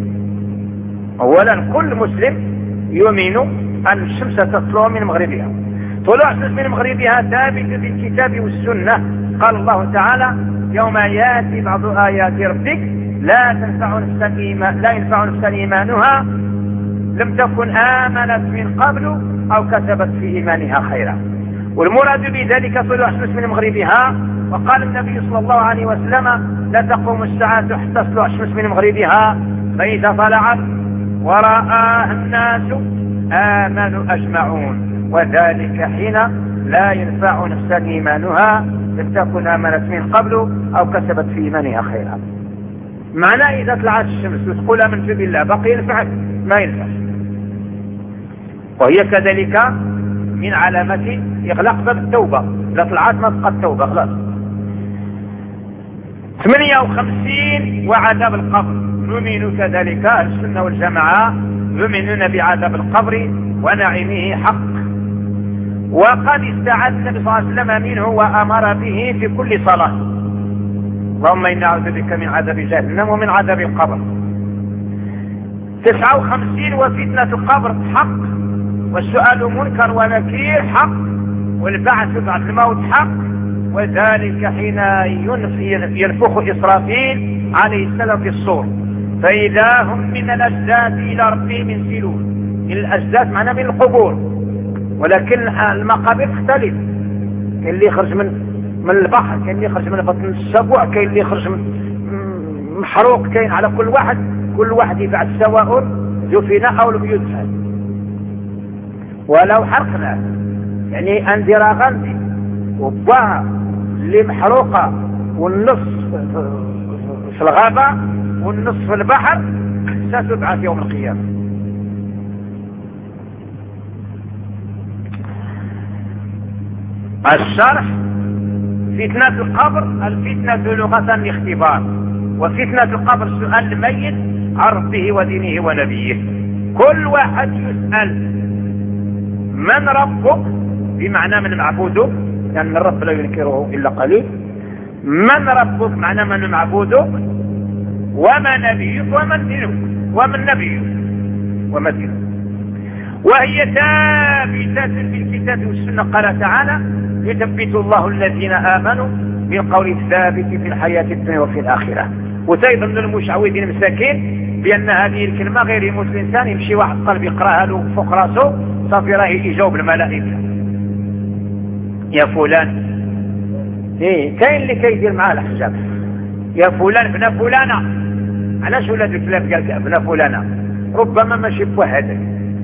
أولا كل مسلم يؤمن أن الشمس تطلع من مغربها. طلوع الشمس من مغربها ثابت في الكتاب والسنة. قال الله تعالى يوم يأتي بعض آيات ربك لا تنفع نفسا إيمان لا ينفع نفسا إيمانها لم تكن آمنت من قبل أو كسبت في إيمانها خيرا. والمراد بذلك طلوع الشمس من مغربها. وقال النبي صلى الله عليه وسلم لا تقوم الساعة حتى تطلع الشمس من مغربها، فإذا طلعت ورآها الناس آمنوا أجمعون، وذلك حين لا ينفع نفسا إيمانها لم تكن آمنت من قبل أو كسبت في إيمانها خيرا. معنى إذا طلعت الشمس وتقول آمنت بالله بقي ينفعك؟ ما ينفعش. وهي كذلك من علامة إغلاق باب التوبة. إذا طلعت ما تبقى التوبة خلاص. ثمانية وخمسين وعذاب القبر. نؤمن كذلك السنة والجماعة يؤمنون بعذاب القبر ونعيمه حق، وقد استعاذ النبي صلى الله عليه وسلم منه وأمر به في كل صلاة. اللهم إنا نعوذ بك من عذاب جهنم ومن عذاب القبر. تسعة وخمسين وفتنة القبر حق، والسؤال منكر ونكير حق، والبعث بعد الموت حق، وذلك حين ينفخ إسرافيل عليه السلام في الصور فإذا هم من الأجداث إلى ربهم ينسلون. من الأجداث معناه من القبور، ولكن المقابر تختلف. كاين اللي يخرج من من البحر، كاين اللي يخرج من بطن السبوع، كاين اللي يخرج من محروق، كاين على كل واحد كل واحد يبعث سواء دفن أو لم يدفن. ولو حرقنا يعني أندرا غندي وباها اللي محروقة والنص في الغابة والنص في البحر ستبعث يوم القيامة. الشرح فتنة القبر. الفتنة لغة الاختبار، وفتنة القبر سؤال الميت عن ربه ودينه ونبيه. كل واحد يسأل من ربك بمعنى من معبودك، لأن يعني الرب لا ينكره إلا قليل. من ربك معنى من معبودك، وما نبيك ومن دينك ومن نبيك وما دينك. وهي ثابتة في الكتاب والسنة. قال تعالى يثبت الله الذين آمنوا بالقول الثابت في الحياة الدنيا وفي الآخرة. وتيضا من المشعوذين المساكين بأن هذه الكلمة غير يموت الإنسان، يمشي واحد قلب يقراها له فوق راسه صافي راه يجاوب الملائكة يا فلان. ايه كاين اللي كيدير معاه الحجاب يا فلان ابن فلانة. علاش ولاد الكلاب قال ابن فلانة؟ ربما ماشي بواحد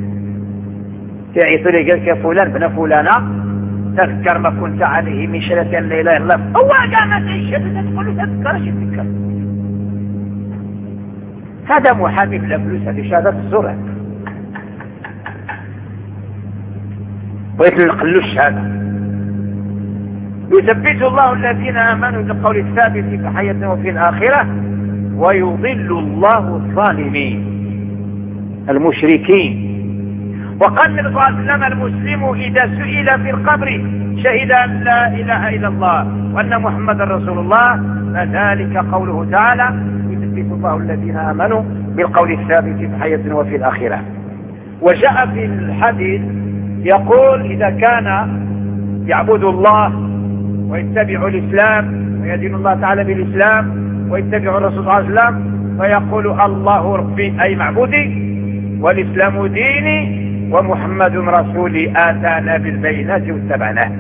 تعيط لي قالك يا فلان بن فلانة تذكر ما كنت عليه من شرة لا إله إلا الله هو كاع ما تيشهد تقول له تذكرش يتذكر. هذا محامي بلا فلوس، هذه شهادة الزور. ويتلقى له الشهادة. يثبت الله الذين آمنوا بالقول الثابت في الحياة وفي الآخرة ويضل الله الظالمين المشركين. وقال النبي صلى الله عليه وسلم المسلم إذا سئل في القبر شهد أن لا إله إلا الله وأن محمد رسول الله فذلك قوله تعالى يثبت الله الذين آمنوا بالقول الثابت في الحياة وفي الآخرة. وجاء في الحديث يقول إذا كان يعبد الله ويتبع الإسلام ويدين الله تعالى بالإسلام ويتبع الرسول صلى الله عليه وسلم فيقول الله ربي أي معبودي والإسلام ديني ومحمد رسولي آتانا بالبينات واتبعناه.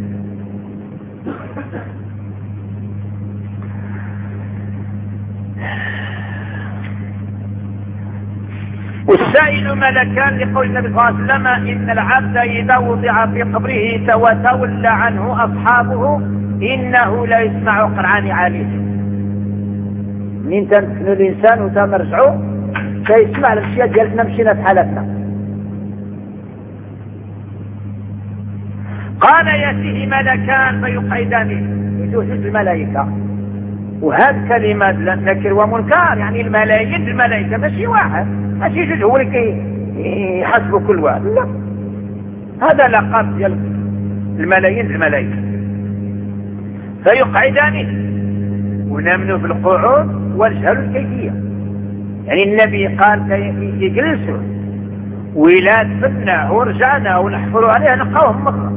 والسائل ملكان لقول النبي صلى الله عليه وسلم إن العبد إذا وضع في قبره وتولى عنه أصحابه إنه لا يسمع قرعان عليه. من تنفنوا الإنسان وتمرجعوا سيسمع الأشياء ديالنا مشينا في حالتنا. قال يأتيه ملكان فيقعدانه يجوز الملائكة. وهذه كلمات نكر ومنكر يعني الملايين الملائكة ماشي واحد ماشي جوج هو اللي يحسبوا كل واحد، لا هذا لقب ديال الملايين الملائكة. فيقعدانه ونامنوا بالقعود والجهل الكيفية. يعني النبي قال يجلسوا ولاد فنا ورجعنا ونحفروا عليه نلقاوهم مرة.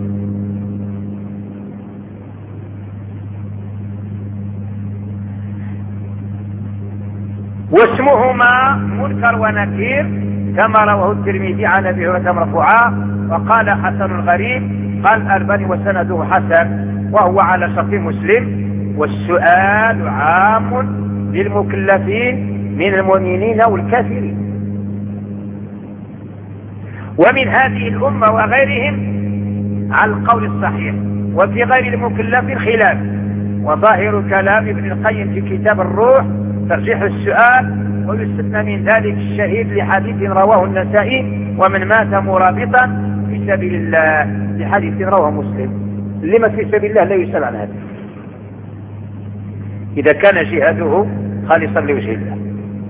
واسمهما منكر ونكير كما رواه الترمذي عن ابي هريره مرفوعا وقال حسن غريب قال الألباني وسنده حسن وهو على شرط مسلم. والسؤال عام للمكلفين من المؤمنين والكافرين ومن هذه الأمة وغيرهم على القول الصحيح وفي غير المكلف خلاف. وظاهر كلام ابن القيم في كتاب الروح ترجيح السؤال ويستثنى من ذلك الشهيد لحديث رواه النسائي ومن مات مرابطا في سبيل الله لحديث رواه مسلم. اللي ما في سبيل الله لا يسأل عن هذا إذا كان جهاده خالصا لوجه الله.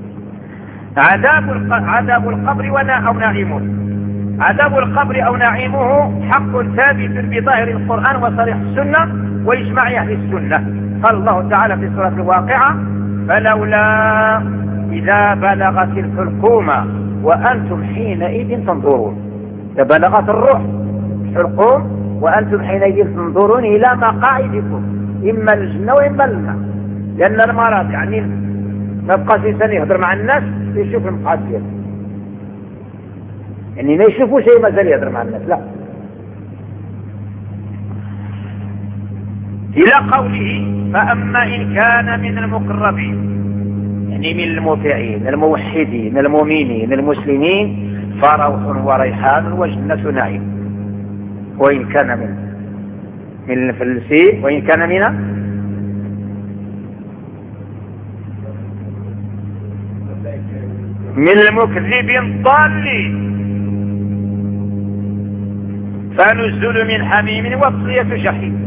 عذاب عذاب القبر ونا أو نعيمه. عذاب القبر أو نعيمه حق ثابت بظاهر القرآن وصريح السنة وإجماع أهل السنة. قال الله تعالى في سورة الواقعة فلولا إذا بلغت الحلقوم وأنتم حينئذ تنظرون. إذا بلغت الروح الحلقوم وأنتم حينئذ تنظرون إلى مقاعدكم إما الجنة وإما النار. لأن المرض يعني ما بقاش إنسان يهضر مع الناس يشوف المقعد ديالو، يعني ما يشوفوا شيء مازال يهضر مع الناس لا. إلى قوله فأما إن كان من المقربين يعني من المطيعين الموحدين المؤمنين المسلمين فروح وريحان وجنة نعيم. وإن كان من من الفلسين وإن كان من من المكذبين الضالين فنزل من حميم وتصلية جحيم.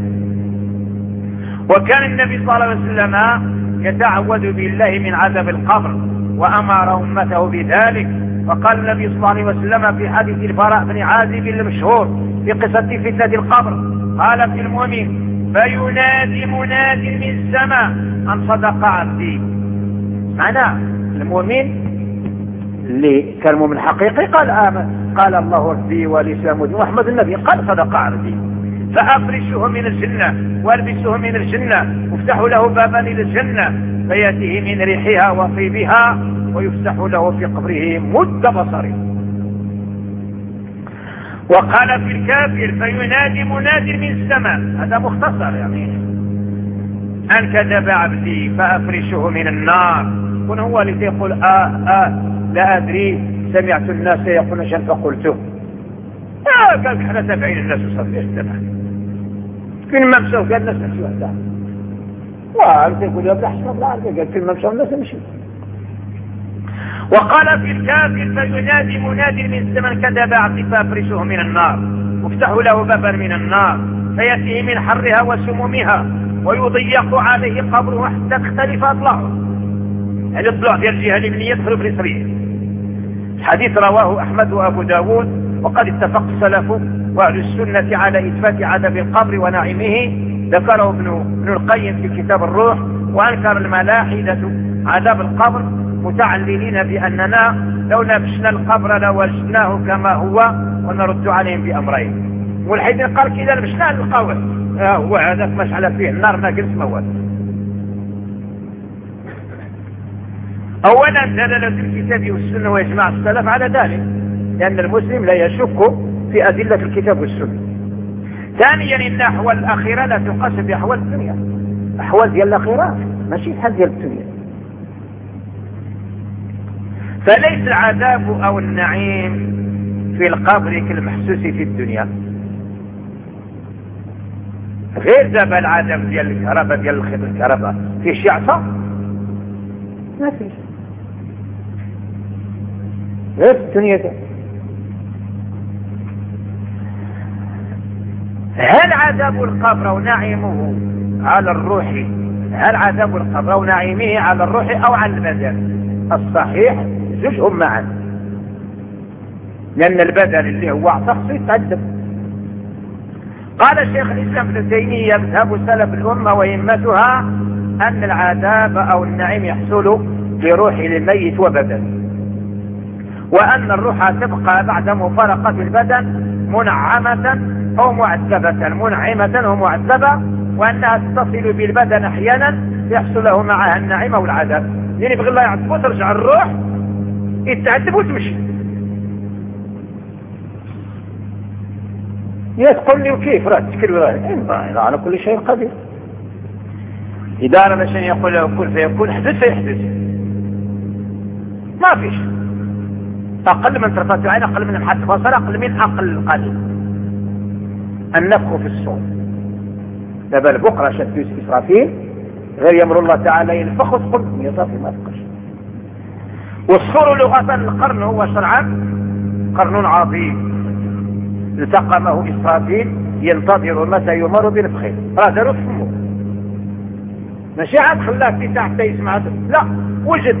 وكان النبي صلى الله عليه وسلم يتعوذ بالله من عذاب القبر وأمر أمته بذلك. وقال النبي صلى الله عليه وسلم في حديث البراء بن عازب المشهور في قصة فتنة القبر قال في المؤمن فينادي مناد من السماء أن صدق عبدي. معناه المؤمن اللي كان مؤمن حقيقي قال آمن قال الله ربي والإسلام ودين محمد النبي قال صدق عبدي. فأفرشه من الجنة والبسه من الجنة وافتحوا له بابا إلى الجنة فيأتيه من ريحها وطيبها ويفتح له في قبره مد بصره. وقال في الكافر فينادي مناد من السماء. هذا مختصر يعني أن كذب عبدي فأفرشه من النار. كن هو اللي يقول آه آه لا أدري سمعت الناس يقولون شيئا فقلته. آه قال احنا تابعين الناس وصلي اجتماع كل ما مشوا قال الناس نمشي وحدها وعرفت يقول يا ابن حسن لا عرفت قال كل ما مشوا الناس نمشي. وقال في الكافر فينادي مناد من زمن كذب عبد فافرشه من النار وافتحوا له بابا من النار فيأتيه من حرها وسمومها ويضيق عليه قبره حتى تختلف أضلاعه يعني الضلوع ديال الجهة اليمنية يدخل في اليسرية. الحديث رواه أحمد وأبو داود وقد اتفق السلف وأهل السنة على إثبات عذاب القبر ونعيمه ذكره ابن, ابن القيم في كتاب الروح. وأنكر الملاحدة عذاب القبر متعللين بأننا لو نبشنا القبر لوجدناه كما هو ونرد عليهم بأمرين. والحين قال كذا نبشناه القبر آه هو هذاك مشعل فيه النار ما قلت موت. أولا دلالة الكتاب والسنة وإجماع السلف على ذلك لأن المسلم لا يشك في أدلة الكتاب والسنة. ثانيا إن أحوال الأخيرة لا تقاس بأحوال الدنيا. أحوال ديال الأخيرة ماشي بحال ديال الدنيا. فليس العذاب أو النعيم في القبر كالمحسوس في الدنيا. غير دابا العذاب ديال الكهرباء ديال الخيط الكهرباء في شي عصا ما فيش غير في الدنيا ده. هل عذاب القبر ونعيمه على الروح هل عذاب القبر ونعيمه على الروح أو على البدن؟ الصحيح زوجهم معا لأن البدن اللي هو شخص يتعذب. قال الشيخ الإسلام ابن تيمية مذهب سلف الأمة وهمتها أن العذاب أو النعيم يحصل بروح الميت وبدن وأن الروح تبقى بعد مفارقة البدن منعمة أو معذبة منعمة أو معذبة وأنها تتصل بالبدن أحيانا يحصل له معها النعيم أو العذاب. يعني بغي الله يعذبه ترجع الروح يتعذب وتمشي. يتقول لي كيف راه تذكر على كل شيء قدير. إذا أراد شيء يقول له كن فيكون حدث فيحدث ما فيش. أقل من طرفات العين أقل من الحد بصر أقل من أقل القليل. النفخ في الصور دابا البقرة شد إسرافيل غير يمر الله تعالى ينفخ وتقول يا صافي ما تبقاش. والصور لغة القرن هو شرعا قرن عظيم التقمه إسرافيل ينتظر متى يمر بنفخه راه داروا فمه ماشي عاد خلاك في تحت يسمع لا وجد.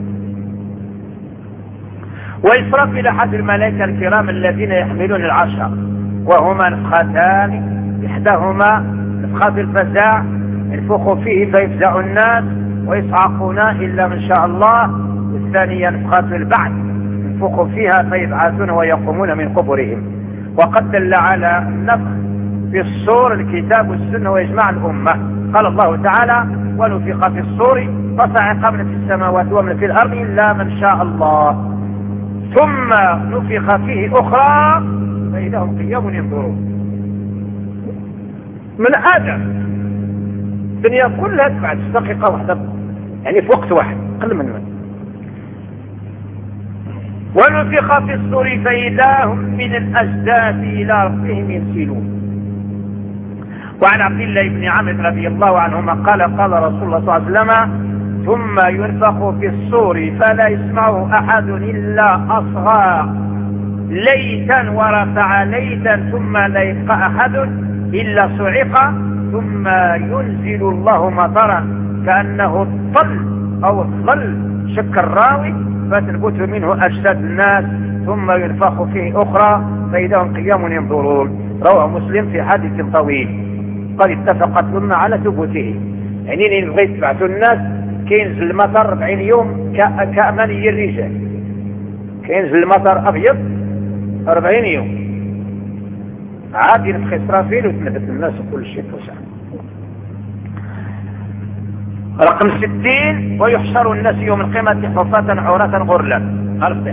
وإسرافيل أحد الملائكة الكرام الذين يحملون العرش وهما نفختان إحداهما نفخة الفزاع ينفخ فيه فيفزع الناس ويصعقون إلا من شاء الله. والثانية نفخة البعث ينفخ فيها فيبعثون ويقومون من قبورهم. وقد دل على النفخ في الصور الكتاب والسنة وإجماع الأمة. قال الله تعالى ونفخ في الصور فصعق من في السماوات ومن في الأرض إلا من شاء الله ثم نفخ فيه أخرى فإذا هم قيام ينظرون. من آدم الدنيا كلها تبعد في دقيقة واحدة يعني في وقت واحد قل من من. ونفخ في الصور فإذا هم من الأجداث إلى ربهم ينسلون. وعن عبد الله بن عمرو رضي الله عنهما قال قال رسول الله صلى الله عليه وسلم ثم ينفخ في الصور فلا يسمعه أحد إلا أصغى ليتا ورفع ليتا ثم لا يبقى أحد إلا صعق ثم ينزل الله مطرا كأنه الطل أو الظل شك الراوي فتنبت منه أجساد الناس ثم ينفخ فيه أخرى فإذا هم قيام ينظرون. رواه مسلم في حديث طويل قد اتفقت الأمة على ثبوته. يعني إن بغيت تبعثوا الناس كينزل المطر أربعين يوم كأماني الرجال كينزل المطر أبيض أربعين يوم عاد ينفخ إسرافيل وتنبت الناس وكل شيء توسع. رقم ستين ويحشر الناس يوم القيامة حفاة عراة غرلا. أرفع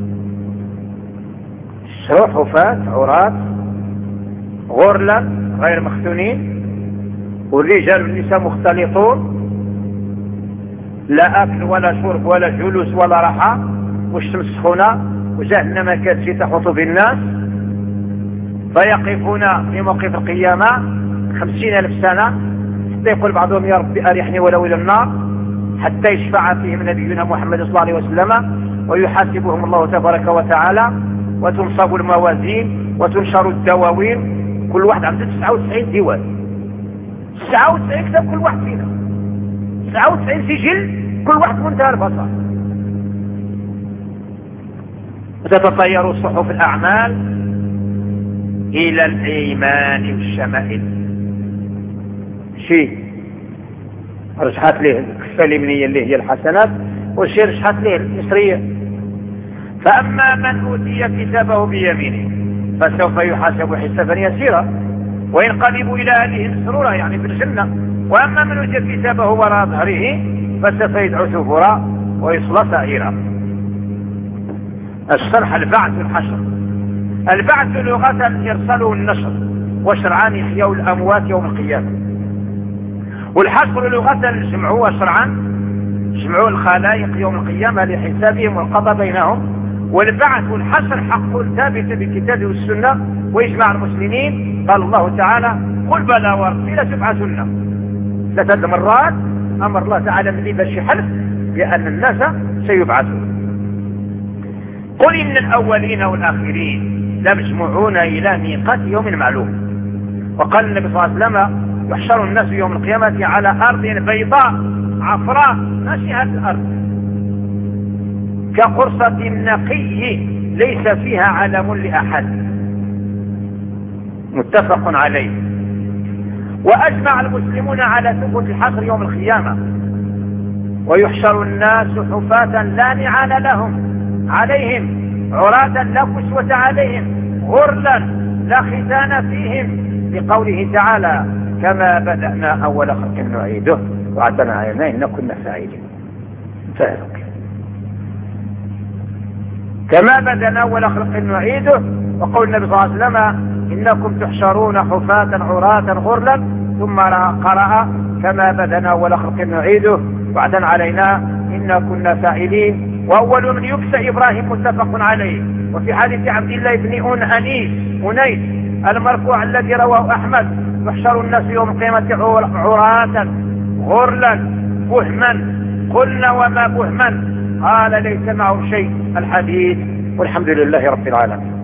شروا حفاة عراة غرلا غير مختونين والرجال والنساء مختلطون لا أكل ولا شرب ولا جلوس ولا راحة والشمس سخونة وجهنم كاتشي تحوط بالناس، فيقفون في موقف القيامة خمسين ألف سنة حتى يقول بعضهم يا رب أريحني ولو إلى النار، حتى يشفع فيهم نبينا محمد صلى الله عليه وسلم ويحاسبهم الله تبارك وتعالى، وتنصب الموازين وتنشر الدواوين. كل واحد عنده تسعة وتسعين ديوان، تسعة وتسعين كتاب كل واحد فينا، تسعة وتسعين سجل كل واحد منتهى البصر. وتتطير صحف الأعمال إلى الأيمان والشمائل. شيء رجحت له الكفة اليمنية اللي هي الحسنات، والشيء رجحت له اليسرية. فأما من أوتي كتابه بيمينه فسوف يحاسب حسابا يسيرا وينقلب إلى أهله مسرورا، يعني في الجنة. وأما من أوتي كتابه وراء ظهره فسوف يدعو ثبورا ويصلى سعيرا. الشرح: البعث والحشر. البعث لغة الإرسال والنشر، وشرعان يحيوا الأموات يوم القيامة. والحشر لغة الجمع، وشرعا جمعوا الخلائق يوم القيامة لحسابهم والقضاء بينهم. والبعث والحشر حق ثابت بالكتاب والسنة وإجماع المسلمين. قال الله تعالى: قل بلى وربي لتبعثن. ثلاث مرات أمر الله تعالى من باش يحلف بأن الناس سيبعثون. قل إن الأولين والآخرين لمجموعون إلى ميقات يوم معلوم. وقال النبي صلى الله عليه وسلم: يحشر الناس يوم القيامة على أرض بيضاء عفراء ناشئة الأرض كقرصة نقي ليس فيها علم لأحد، متفق عليه. وأجمع المسلمون على ثبوت الحشر يوم القيامة. ويحشر الناس حفاة لا نعال لهم عليهم، عراة لا كسوة عليهم، غرلا لا ختان فيهم، لقوله تعالى: كما بدأنا أول خلق نعيده وعدنا علينا إن كنا فاعلين. فاعلك كما بدأنا أول خلق نعيده. وقول النبي صلى الله عليه وسلم: إنكم تحشرون حفاة عراة غرلا، ثم قرأ: كما بدأنا أول خلق نعيده وعدا علينا إنا كنا فاعلين. وأول من يكسى إبراهيم، متفق عليه. وفي حديث عبد الله بن أنيس أنيس المرفوع الذي رواه أحمد: يحشر الناس يوم القيامة عراة غرلا بهما. قلنا: وما بهما؟ قال: ليس معه شيء. الحديث. والحمد لله رب العالمين.